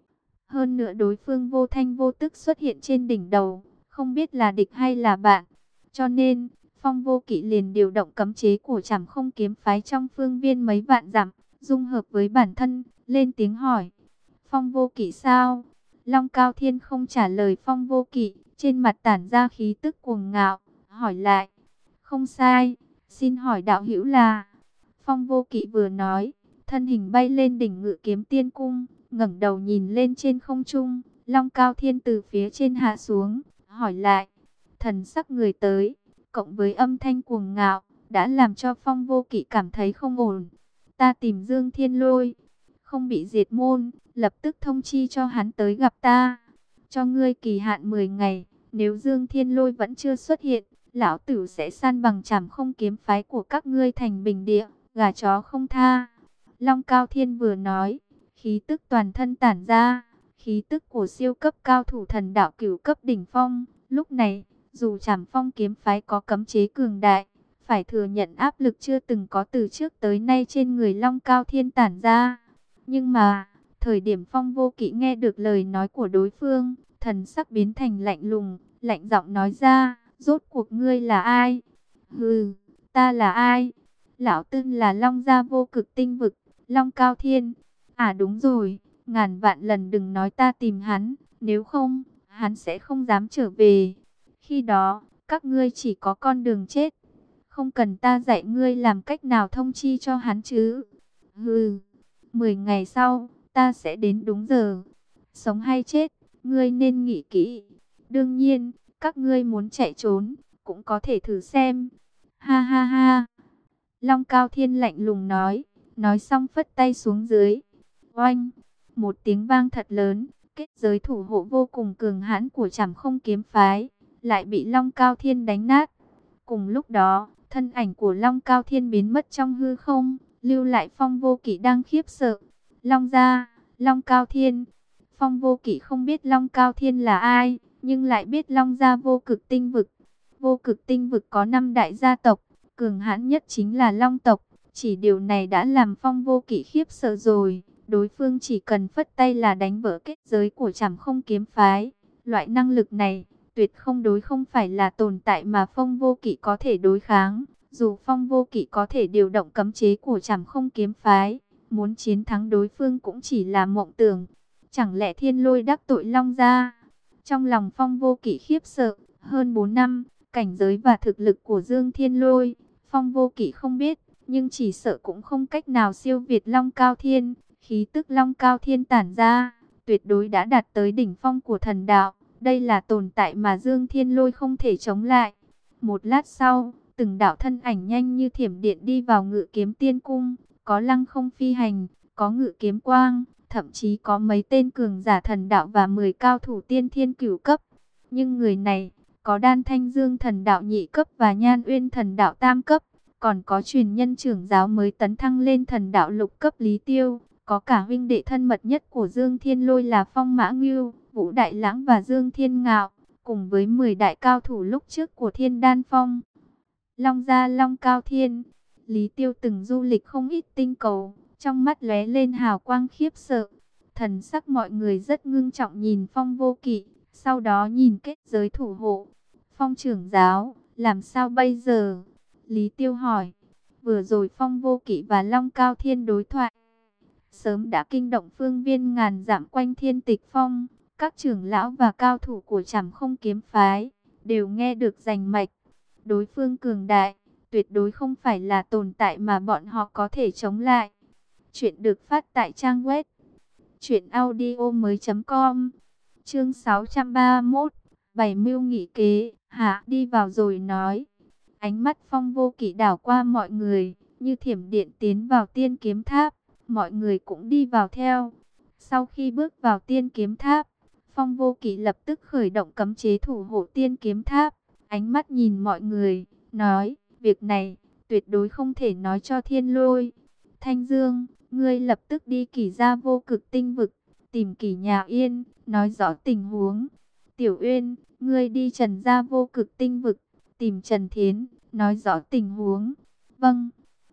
Hơn nữa đối phương vô thanh vô tức xuất hiện trên đỉnh đầu, không biết là địch hay là bạn. Cho nên, Phong Vô Kỵ liền điều động cấm chế của Trảm Không Kiếm phái trong phương viên mấy vạn dặm, dung hợp với bản thân, lên tiếng hỏi. Phong Vô Kỵ sao? Long Cao Thiên không trả lời Phong Vô Kỵ, trên mặt tản ra khí tức cuồng ngạo, hỏi lại. Không sai, xin hỏi đạo hữu là... Phong Vô Kỵ vừa nói, thân hình bay lên đỉnh Ngự Kiếm Tiên Cung, ngẩng đầu nhìn lên trên không trung. Long Cao Thiên từ phía trên hạ xuống, hỏi lại. Thần sắc người tới, cộng với âm thanh cuồng ngạo, đã làm cho Phong Vô Kỵ cảm thấy không ổn. Ta tìm Dương Thiên Lôi, không bị diệt môn, lập tức thông chi cho hắn tới gặp ta. Cho ngươi kỳ hạn mười ngày, nếu Dương Thiên Lôi vẫn chưa xuất hiện, lão tử sẽ san bằng Trảm Không Kiếm phái của các ngươi thành bình địa, gà chó không tha. Long Cao Thiên vừa nói, khí tức toàn thân tản ra, khí tức của siêu cấp cao thủ thần đạo cửu cấp đỉnh phong. Lúc này, dù Trảm Không Kiếm phái có cấm chế cường đại, phải thừa nhận áp lực chưa từng có từ trước tới nay trên người Long Cao Thiên tản ra. Nhưng mà, thời điểm Phong Vô Kỵ nghe được lời nói của đối phương, thần sắc biến thành lạnh lùng, lạnh giọng nói ra, rốt cuộc ngươi là ai? Hừ, ta là ai? Lão Tư là Long gia vô cực tinh vực, Long Cao Thiên. À đúng rồi, ngàn vạn lần đừng nói ta tìm hắn, nếu không, hắn sẽ không dám trở về. Khi đó, các ngươi chỉ có con đường chết. Không cần ta dạy ngươi làm cách nào thông chi cho hắn chứ. Hừ, mười ngày sau, ta sẽ đến đúng giờ. Sống hay chết, ngươi nên nghĩ kỹ. Đương nhiên, các ngươi muốn chạy trốn, cũng có thể thử xem. Ha ha ha. Long Cao Thiên lạnh lùng nói, nói xong phất tay xuống dưới. Oanh, một tiếng vang thật lớn, kết giới thủ hộ vô cùng cường hãn của Trảm Không Kiếm phái lại bị Long Cao Thiên đánh nát. Cùng lúc đó, thân ảnh của Long Cao Thiên biến mất trong hư không, lưu lại Phong Vô Kỵ đang khiếp sợ. Long gia, Long Cao Thiên. Phong Vô Kỵ không biết Long Cao Thiên là ai, nhưng lại biết Long gia Vô Cực Tinh Vực. Vô Cực Tinh Vực có năm đại gia tộc, cường hãn nhất chính là Long tộc. Chỉ điều này đã làm Phong Vô Kỵ khiếp sợ rồi. Đối phương chỉ cần phất tay là đánh vỡ kết giới của Trảm Không kiếm phái. Loại năng lực này, tuyệt không đối không phải là tồn tại mà Phong Vô Kỵ có thể đối kháng. Dù Phong Vô Kỵ có thể điều động cấm chế của Trảm Không kiếm phái, muốn chiến thắng đối phương cũng chỉ là mộng tưởng. Chẳng lẽ Thiên Lôi đắc tội Long gia? Trong lòng Phong Vô Kỵ khiếp sợ, hơn bốn năm, cảnh giới và thực lực của Dương Thiên Lôi, Phong Vô Kỵ không biết, nhưng chỉ sợ cũng không cách nào siêu việt Long Cao Thiên. Khí tức Long Cao Thiên tản ra, tuyệt đối đã đạt tới đỉnh phong của thần đạo. Đây là tồn tại mà Dương Thiên Lôi không thể chống lại. Một lát sau, từng đạo thân ảnh nhanh như thiểm điện đi vào Ngự Kiếm Tiên Cung. Có lăng không phi hành, có ngự kiếm quang, thậm chí có mấy tên cường giả thần đạo và mười cao thủ tiên thiên cửu cấp. Nhưng người này, có Đan Thanh Dương thần đạo nhị cấp và Nhan Uyên thần đạo tam cấp. Còn có truyền nhân trưởng giáo mới tấn thăng lên thần đạo lục cấp Lý Tiêu. Có cả huynh đệ thân mật nhất của Dương Thiên Lôi là Phong Mã Ngưu, Vũ Đại Lãng và Dương Thiên Ngạo, cùng với mười đại cao thủ lúc trước của Thiên Đan Phong. Long gia Long Cao Thiên. Lý Tiêu từng du lịch không ít tinh cầu, trong mắt lóe lên hào quang khiếp sợ. Thần sắc mọi người rất ngưng trọng nhìn Phong Vô Kỵ, sau đó nhìn kết giới thủ hộ. Phong trưởng giáo, làm sao bây giờ? Lý Tiêu hỏi. Vừa rồi Phong Vô Kỵ và Long Cao Thiên đối thoại, sớm đã kinh động phương viên ngàn dặm quanh Thiên Tịch Phong. Các trưởng lão và cao thủ của Trảm Không kiếm phái đều nghe được rành mạch. Đối phương cường đại, tuyệt đối không phải là tồn tại mà bọn họ có thể chống lại. Chuyện được phát tại trang web truyện audio mới chấm com. Chương sáu trăm ba mươi mốt, bảy mưu nghị kế. Hạ đi vào rồi nói. Ánh mắt Phong Vô Kỵ đảo qua mọi người, như thiểm điện tiến vào Tiên Kiếm Tháp. Mọi người cũng đi vào theo. Sau khi bước vào Tiên Kiếm Tháp, Phong Vô Kỵ lập tức khởi động cấm chế thủ hộ Tiên Kiếm Tháp. Ánh mắt nhìn mọi người, nói, việc này, tuyệt đối không thể nói cho Thiên Lôi. Thanh Dương, ngươi lập tức đi Kỷ gia Vô Cực Tinh Vực, tìm Kỷ Nhà Yên, nói rõ tình huống. Tiểu Uyên, ngươi đi Trần gia Vô Cực Tinh Vực, tìm Trần Thiến, nói rõ tình huống. Vâng.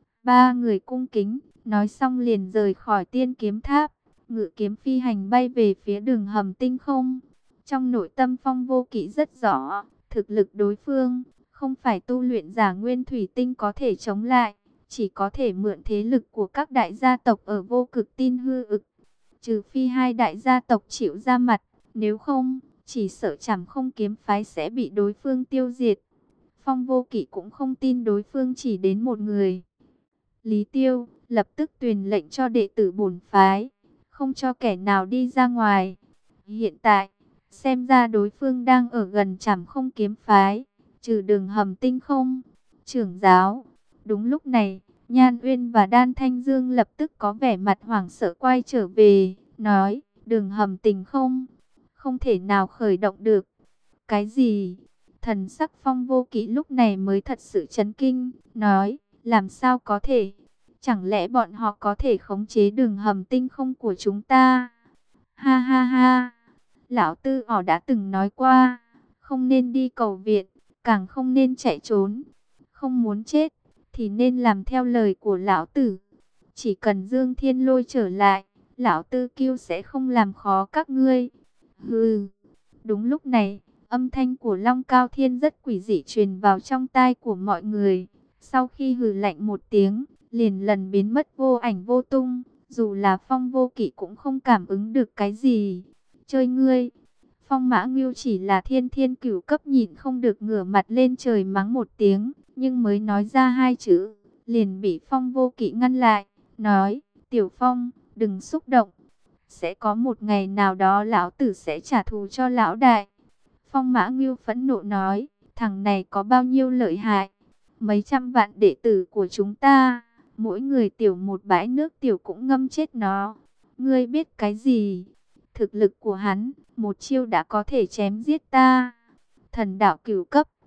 Ba người cung kính, nói xong liền rời khỏi Tiên Kiếm Tháp. Ngự kiếm phi hành bay về phía đường hầm tinh không. Trong nội tâm Phong Vô Kỵ rất rõ, thực lực đối phương không phải tu luyện giả nguyên thủy tinh có thể chống lại, chỉ có thể mượn thế lực của các đại gia tộc ở Vô Cực Tin hư ực. Trừ phi hai đại gia tộc chịu ra mặt, nếu không, chỉ sợ Trảm Không kiếm phái sẽ bị đối phương tiêu diệt. Phong Vô Kỵ cũng không tin đối phương chỉ đến một người. Lý Tiêu lập tức truyền lệnh cho đệ tử bổn phái, không cho kẻ nào đi ra ngoài. Hiện tại, xem ra đối phương đang ở gần Trảm Không kiếm phái, trừ đường hầm tinh không. Trưởng giáo. Đúng lúc này, Nhan Uyên và Đan Thanh Dương lập tức có vẻ mặt hoảng sợ quay trở về, nói, đường hầm tinh không, không thể nào khởi động được. Cái gì? Thần sắc Phong Vô Kỵ lúc này mới thật sự chấn kinh, nói, làm sao có thể? Chẳng lẽ bọn họ có thể khống chế đường hầm tinh không của chúng ta? Ha ha ha! Lão Tư ỏ đã từng nói qua, không nên đi cầu viện, càng không nên chạy trốn. Không muốn chết, thì nên làm theo lời của Lão Tử. Chỉ cần Dương Thiên Lôi trở lại, Lão Tư Kiêu sẽ không làm khó các ngươi. Hừ! Đúng lúc này, âm thanh của Long Cao Thiên rất quỷ dị truyền vào trong tai của mọi người. Sau khi hừ lạnh một tiếng, liền lần biến mất vô ảnh vô tung. Dù là Phong Vô Kỵ cũng không cảm ứng được cái gì. Chơi ngươi! Phong Mã Ngưu chỉ là thiên thiên cửu cấp nhịn không được ngửa mặt lên trời mắng một tiếng. Nhưng mới nói ra hai chữ, liền bị Phong Vô Kỵ ngăn lại. Nói, Tiểu Phong, đừng xúc động. Sẽ có một ngày nào đó lão tử sẽ trả thù cho lão đại. Phong Mã Ngưu phẫn nộ nói, thằng này có bao nhiêu lợi hại. Mấy trăm vạn đệ tử của chúng ta, mỗi người tiểu một bãi nước tiểu cũng ngâm chết nó. Ngươi biết cái gì? Thực lực của hắn, một chiêu đã có thể chém giết ta. Thần đạo cửu cấp.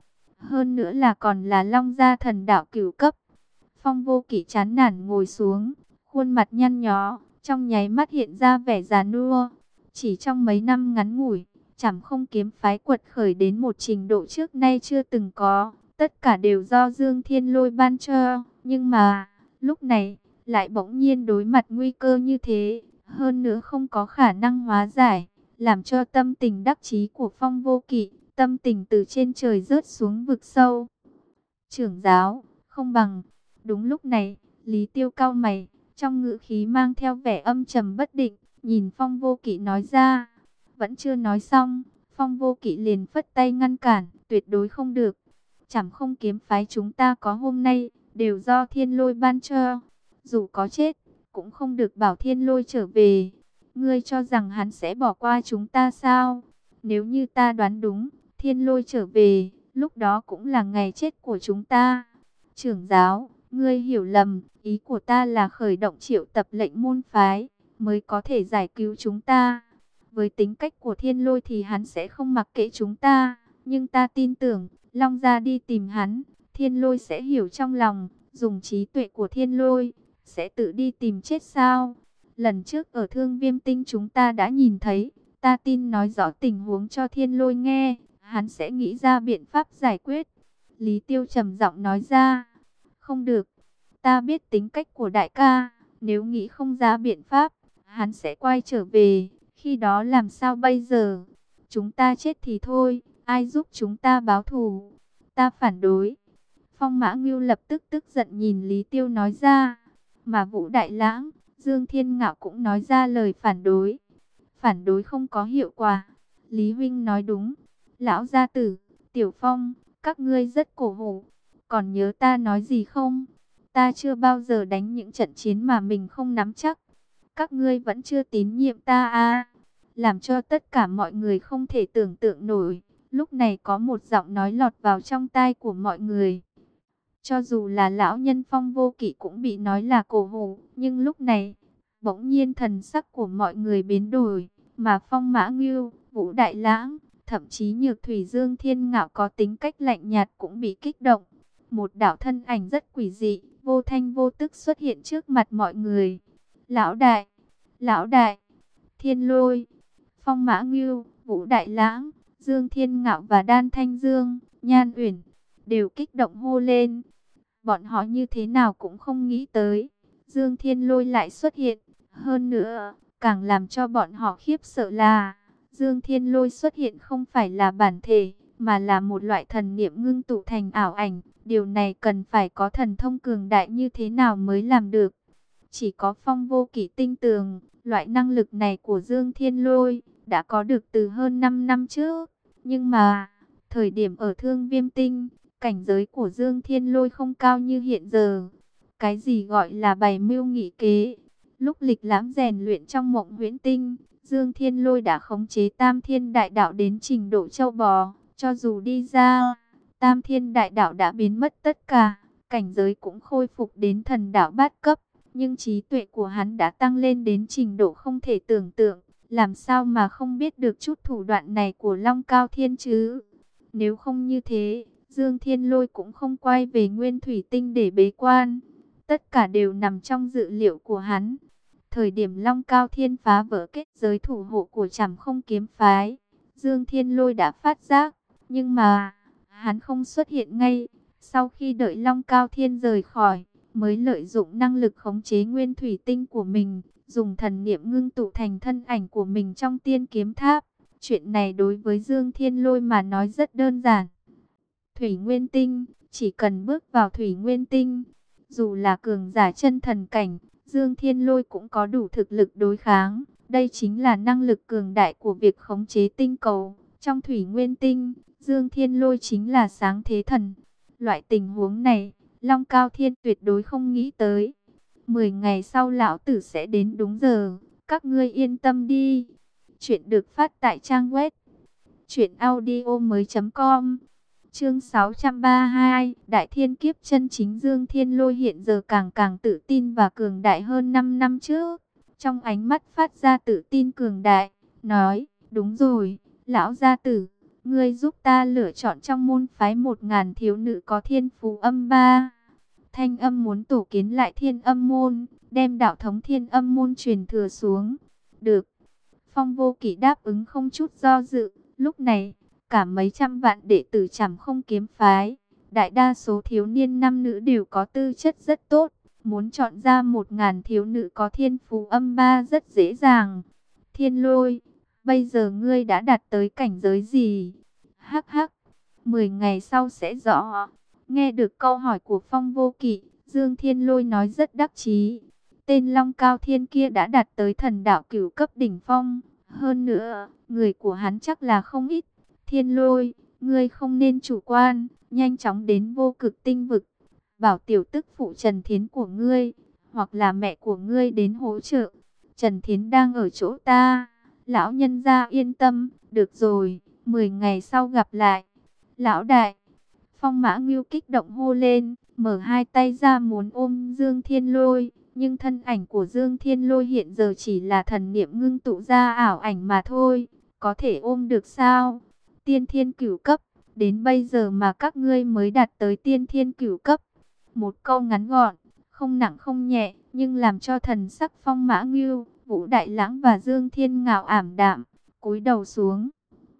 hơn nữa là còn là Long gia thần đạo cửu cấp. Phong Vô Kỵ chán nản ngồi xuống, khuôn mặt nhăn nhó, trong nháy mắt hiện ra vẻ già nua. Chỉ trong mấy năm ngắn ngủi, Trảm Không kiếm phái quật khởi đến một trình độ trước nay chưa từng có, tất cả đều do Dương Thiên Lôi ban cho, nhưng mà, lúc này, lại bỗng nhiên đối mặt nguy cơ như thế, hơn nữa không có khả năng hóa giải, làm cho tâm tình đắc chí của Phong Vô Kỵ, tâm tình từ trên trời rớt xuống vực sâu. Trưởng giáo, không bằng. Đúng lúc này, Lý Tiêu cau mày, trong ngữ khí mang theo vẻ âm trầm bất định, nhìn Phong Vô Kỵ nói ra. Vẫn chưa nói xong, Phong Vô Kỵ liền phất tay ngăn cản, tuyệt đối không được. Trảm Không kiếm phái chúng ta có hôm nay, đều do Thiên Lôi ban cho. Dù có chết, cũng không được bảo Thiên Lôi trở về. Ngươi cho rằng hắn sẽ bỏ qua chúng ta sao? Nếu như ta đoán đúng, Thiên Lôi trở về, lúc đó cũng là ngày chết của chúng ta. Trưởng giáo, ngươi hiểu lầm, ý của ta là khởi động triệu tập lệnh môn phái, mới có thể giải cứu chúng ta. Với tính cách của Thiên Lôi thì hắn sẽ không mặc kệ chúng ta, nhưng ta tin tưởng, Long gia đi tìm hắn, Thiên Lôi sẽ hiểu trong lòng, dùng trí tuệ của Thiên Lôi, sẽ tự đi tìm chết sao? Lần trước ở Thương Viêm Tinh chúng ta đã nhìn thấy, ta tin nói rõ tình huống cho Thiên Lôi nghe, hắn sẽ nghĩ ra biện pháp giải quyết. Lý Tiêu trầm giọng nói ra, không được, ta biết tính cách của đại ca, nếu nghĩ không ra biện pháp, hắn sẽ quay trở về, khi đó làm sao bây giờ? Chúng ta chết thì thôi, ai giúp chúng ta báo thù? Ta phản đối. Phong Mã Ngưu lập tức tức giận nhìn Lý Tiêu nói ra, mà Vũ Đại Lãng, Dương Thiên Ngạo cũng nói ra lời phản đối. Phản đối không có hiệu quả. Lý huynh nói đúng. Lão gia tử, Tiểu Phong, các ngươi rất cổ hủ. Còn nhớ ta nói gì không? Ta chưa bao giờ đánh những trận chiến mà mình không nắm chắc. Các ngươi vẫn chưa tín nhiệm ta à? Làm cho tất cả mọi người không thể tưởng tượng nổi. Lúc này có một giọng nói lọt vào trong tai của mọi người. Cho dù là lão nhân Phong Vô Kỵ cũng bị nói là cổ hủ, nhưng lúc này, bỗng nhiên thần sắc của mọi người biến đổi, mà Phong Mã Ngưu, Vũ Đại Lãng, thậm chí Nhược Thủy Dương Thiên Ngạo có tính cách lạnh nhạt cũng bị kích động. Một đạo thân ảnh rất quỷ dị, vô thanh vô tức xuất hiện trước mặt mọi người. Lão đại, lão đại, Thiên Lôi, Phong Mã Ngưu, Vũ Đại Lãng, Dương Thiên Ngạo và Đan Thanh Dương, Nhan Uyển đều kích động hô lên. Bọn họ như thế nào cũng không nghĩ tới, Dương Thiên Lôi lại xuất hiện. Hơn nữa, càng làm cho bọn họ khiếp sợ là, Dương Thiên Lôi xuất hiện không phải là bản thể, mà là một loại thần niệm ngưng tụ thành ảo ảnh. Điều này cần phải có thần thông cường đại như thế nào mới làm được. Chỉ có Phong Vô Kỵ tinh tường, loại năng lực này của Dương Thiên Lôi đã có được từ hơn năm năm trước. Nhưng mà, thời điểm ở Thương Viêm Tinh, cảnh giới của Dương Thiên Lôi không cao như hiện giờ. Cái gì gọi là bày mưu nghị kế? Lúc lịch lãm rèn luyện trong Mộng Huyễn Tinh, Dương Thiên Lôi đã khống chế Tam Thiên Đại Đạo đến trình độ châu bò. Cho dù đi ra, Tam Thiên Đại Đạo đã biến mất tất cả, cảnh giới cũng khôi phục đến thần đạo bát cấp. Nhưng trí tuệ của hắn đã tăng lên đến trình độ không thể tưởng tượng. Làm sao mà không biết được chút thủ đoạn này của Long Cao Thiên chứ? Nếu không như thế, Dương Thiên Lôi cũng không quay về Nguyên Thủy Tinh để bế quan. Tất cả đều nằm trong dự liệu của hắn. Thời điểm Long Cao Thiên phá vỡ kết giới thủ hộ của Trảm Không kiếm phái, Dương Thiên Lôi đã phát giác, nhưng mà hắn không xuất hiện ngay. Sau khi đợi Long Cao Thiên rời khỏi, mới lợi dụng năng lực khống chế Nguyên Thủy Tinh của mình, dùng thần niệm ngưng tụ thành thân ảnh của mình trong Tiên Kiếm Tháp. Chuyện này đối với Dương Thiên Lôi mà nói rất đơn giản. Thủy Nguyên Tinh, chỉ cần bước vào Thủy Nguyên Tinh, dù là cường giả chân thần cảnh, Dương Thiên Lôi cũng có đủ thực lực đối kháng. Đây chính là năng lực cường đại của việc khống chế tinh cầu. Trong Thủy Nguyên Tinh, Dương Thiên Lôi chính là sáng thế thần. Loại tình huống này, Long Cao Thiên tuyệt đối không nghĩ tới. Mười ngày sau lão tử sẽ đến đúng giờ, các ngươi yên tâm đi. Chuyện được phát tại trang web truyện audio mới chấm com. Chương sáu trăm ba mươi hai, Đại Thiên Kiếp chân chính. Dương Thiên Lôi hiện giờ càng càng tự tin và cường đại hơn năm năm trước. Trong ánh mắt phát ra tự tin cường đại, nói, đúng rồi, lão gia tử, ngươi giúp ta lựa chọn trong môn phái một ngàn thiếu nữ có thiên phú âm ba. Thanh âm muốn tổ kiến lại thiên âm môn, đem đạo thống thiên âm môn truyền thừa xuống. Được. Phong Vô Kỵ đáp ứng không chút do dự. Lúc này, cả mấy trăm vạn đệ tử Trảm Không kiếm phái, đại đa số thiếu niên nam nữ đều có tư chất rất tốt. Muốn chọn ra một ngàn thiếu nữ có thiên phú âm ba rất dễ dàng. Thiên Lôi, bây giờ ngươi đã đạt tới cảnh giới gì? Hắc hắc, mười ngày sau sẽ rõ. Nghe được câu hỏi của Phong Vô Kỵ, Dương Thiên Lôi nói rất đắc chí. Tên Long Cao Thiên kia đã đạt tới thần đạo cửu cấp đỉnh phong. Hơn nữa, người của hắn chắc là không ít. Thiên Lôi, ngươi không nên chủ quan, nhanh chóng đến Vô Cực Tinh vực. Bảo tiểu tức phụ Trần Thiến của ngươi, hoặc là mẹ của ngươi đến hỗ trợ. Trần Thiến đang ở chỗ ta. Lão nhân gia yên tâm, được rồi, mười ngày sau gặp lại. Lão đại, Phong Mã Ngưu kích động hô lên, mở hai tay ra muốn ôm Dương Thiên Lôi. Nhưng thân ảnh của Dương Thiên Lôi hiện giờ chỉ là thần niệm ngưng tụ ra ảo ảnh mà thôi. Có thể ôm được sao? Tiên thiên cửu cấp, đến bây giờ mà các ngươi mới đạt tới tiên thiên cửu cấp. Một câu ngắn gọn, không nặng không nhẹ, nhưng làm cho thần sắc Phong Mã Ngưu, Vũ Đại Lãng và Dương Thiên Ngạo ảm đạm, cúi đầu xuống.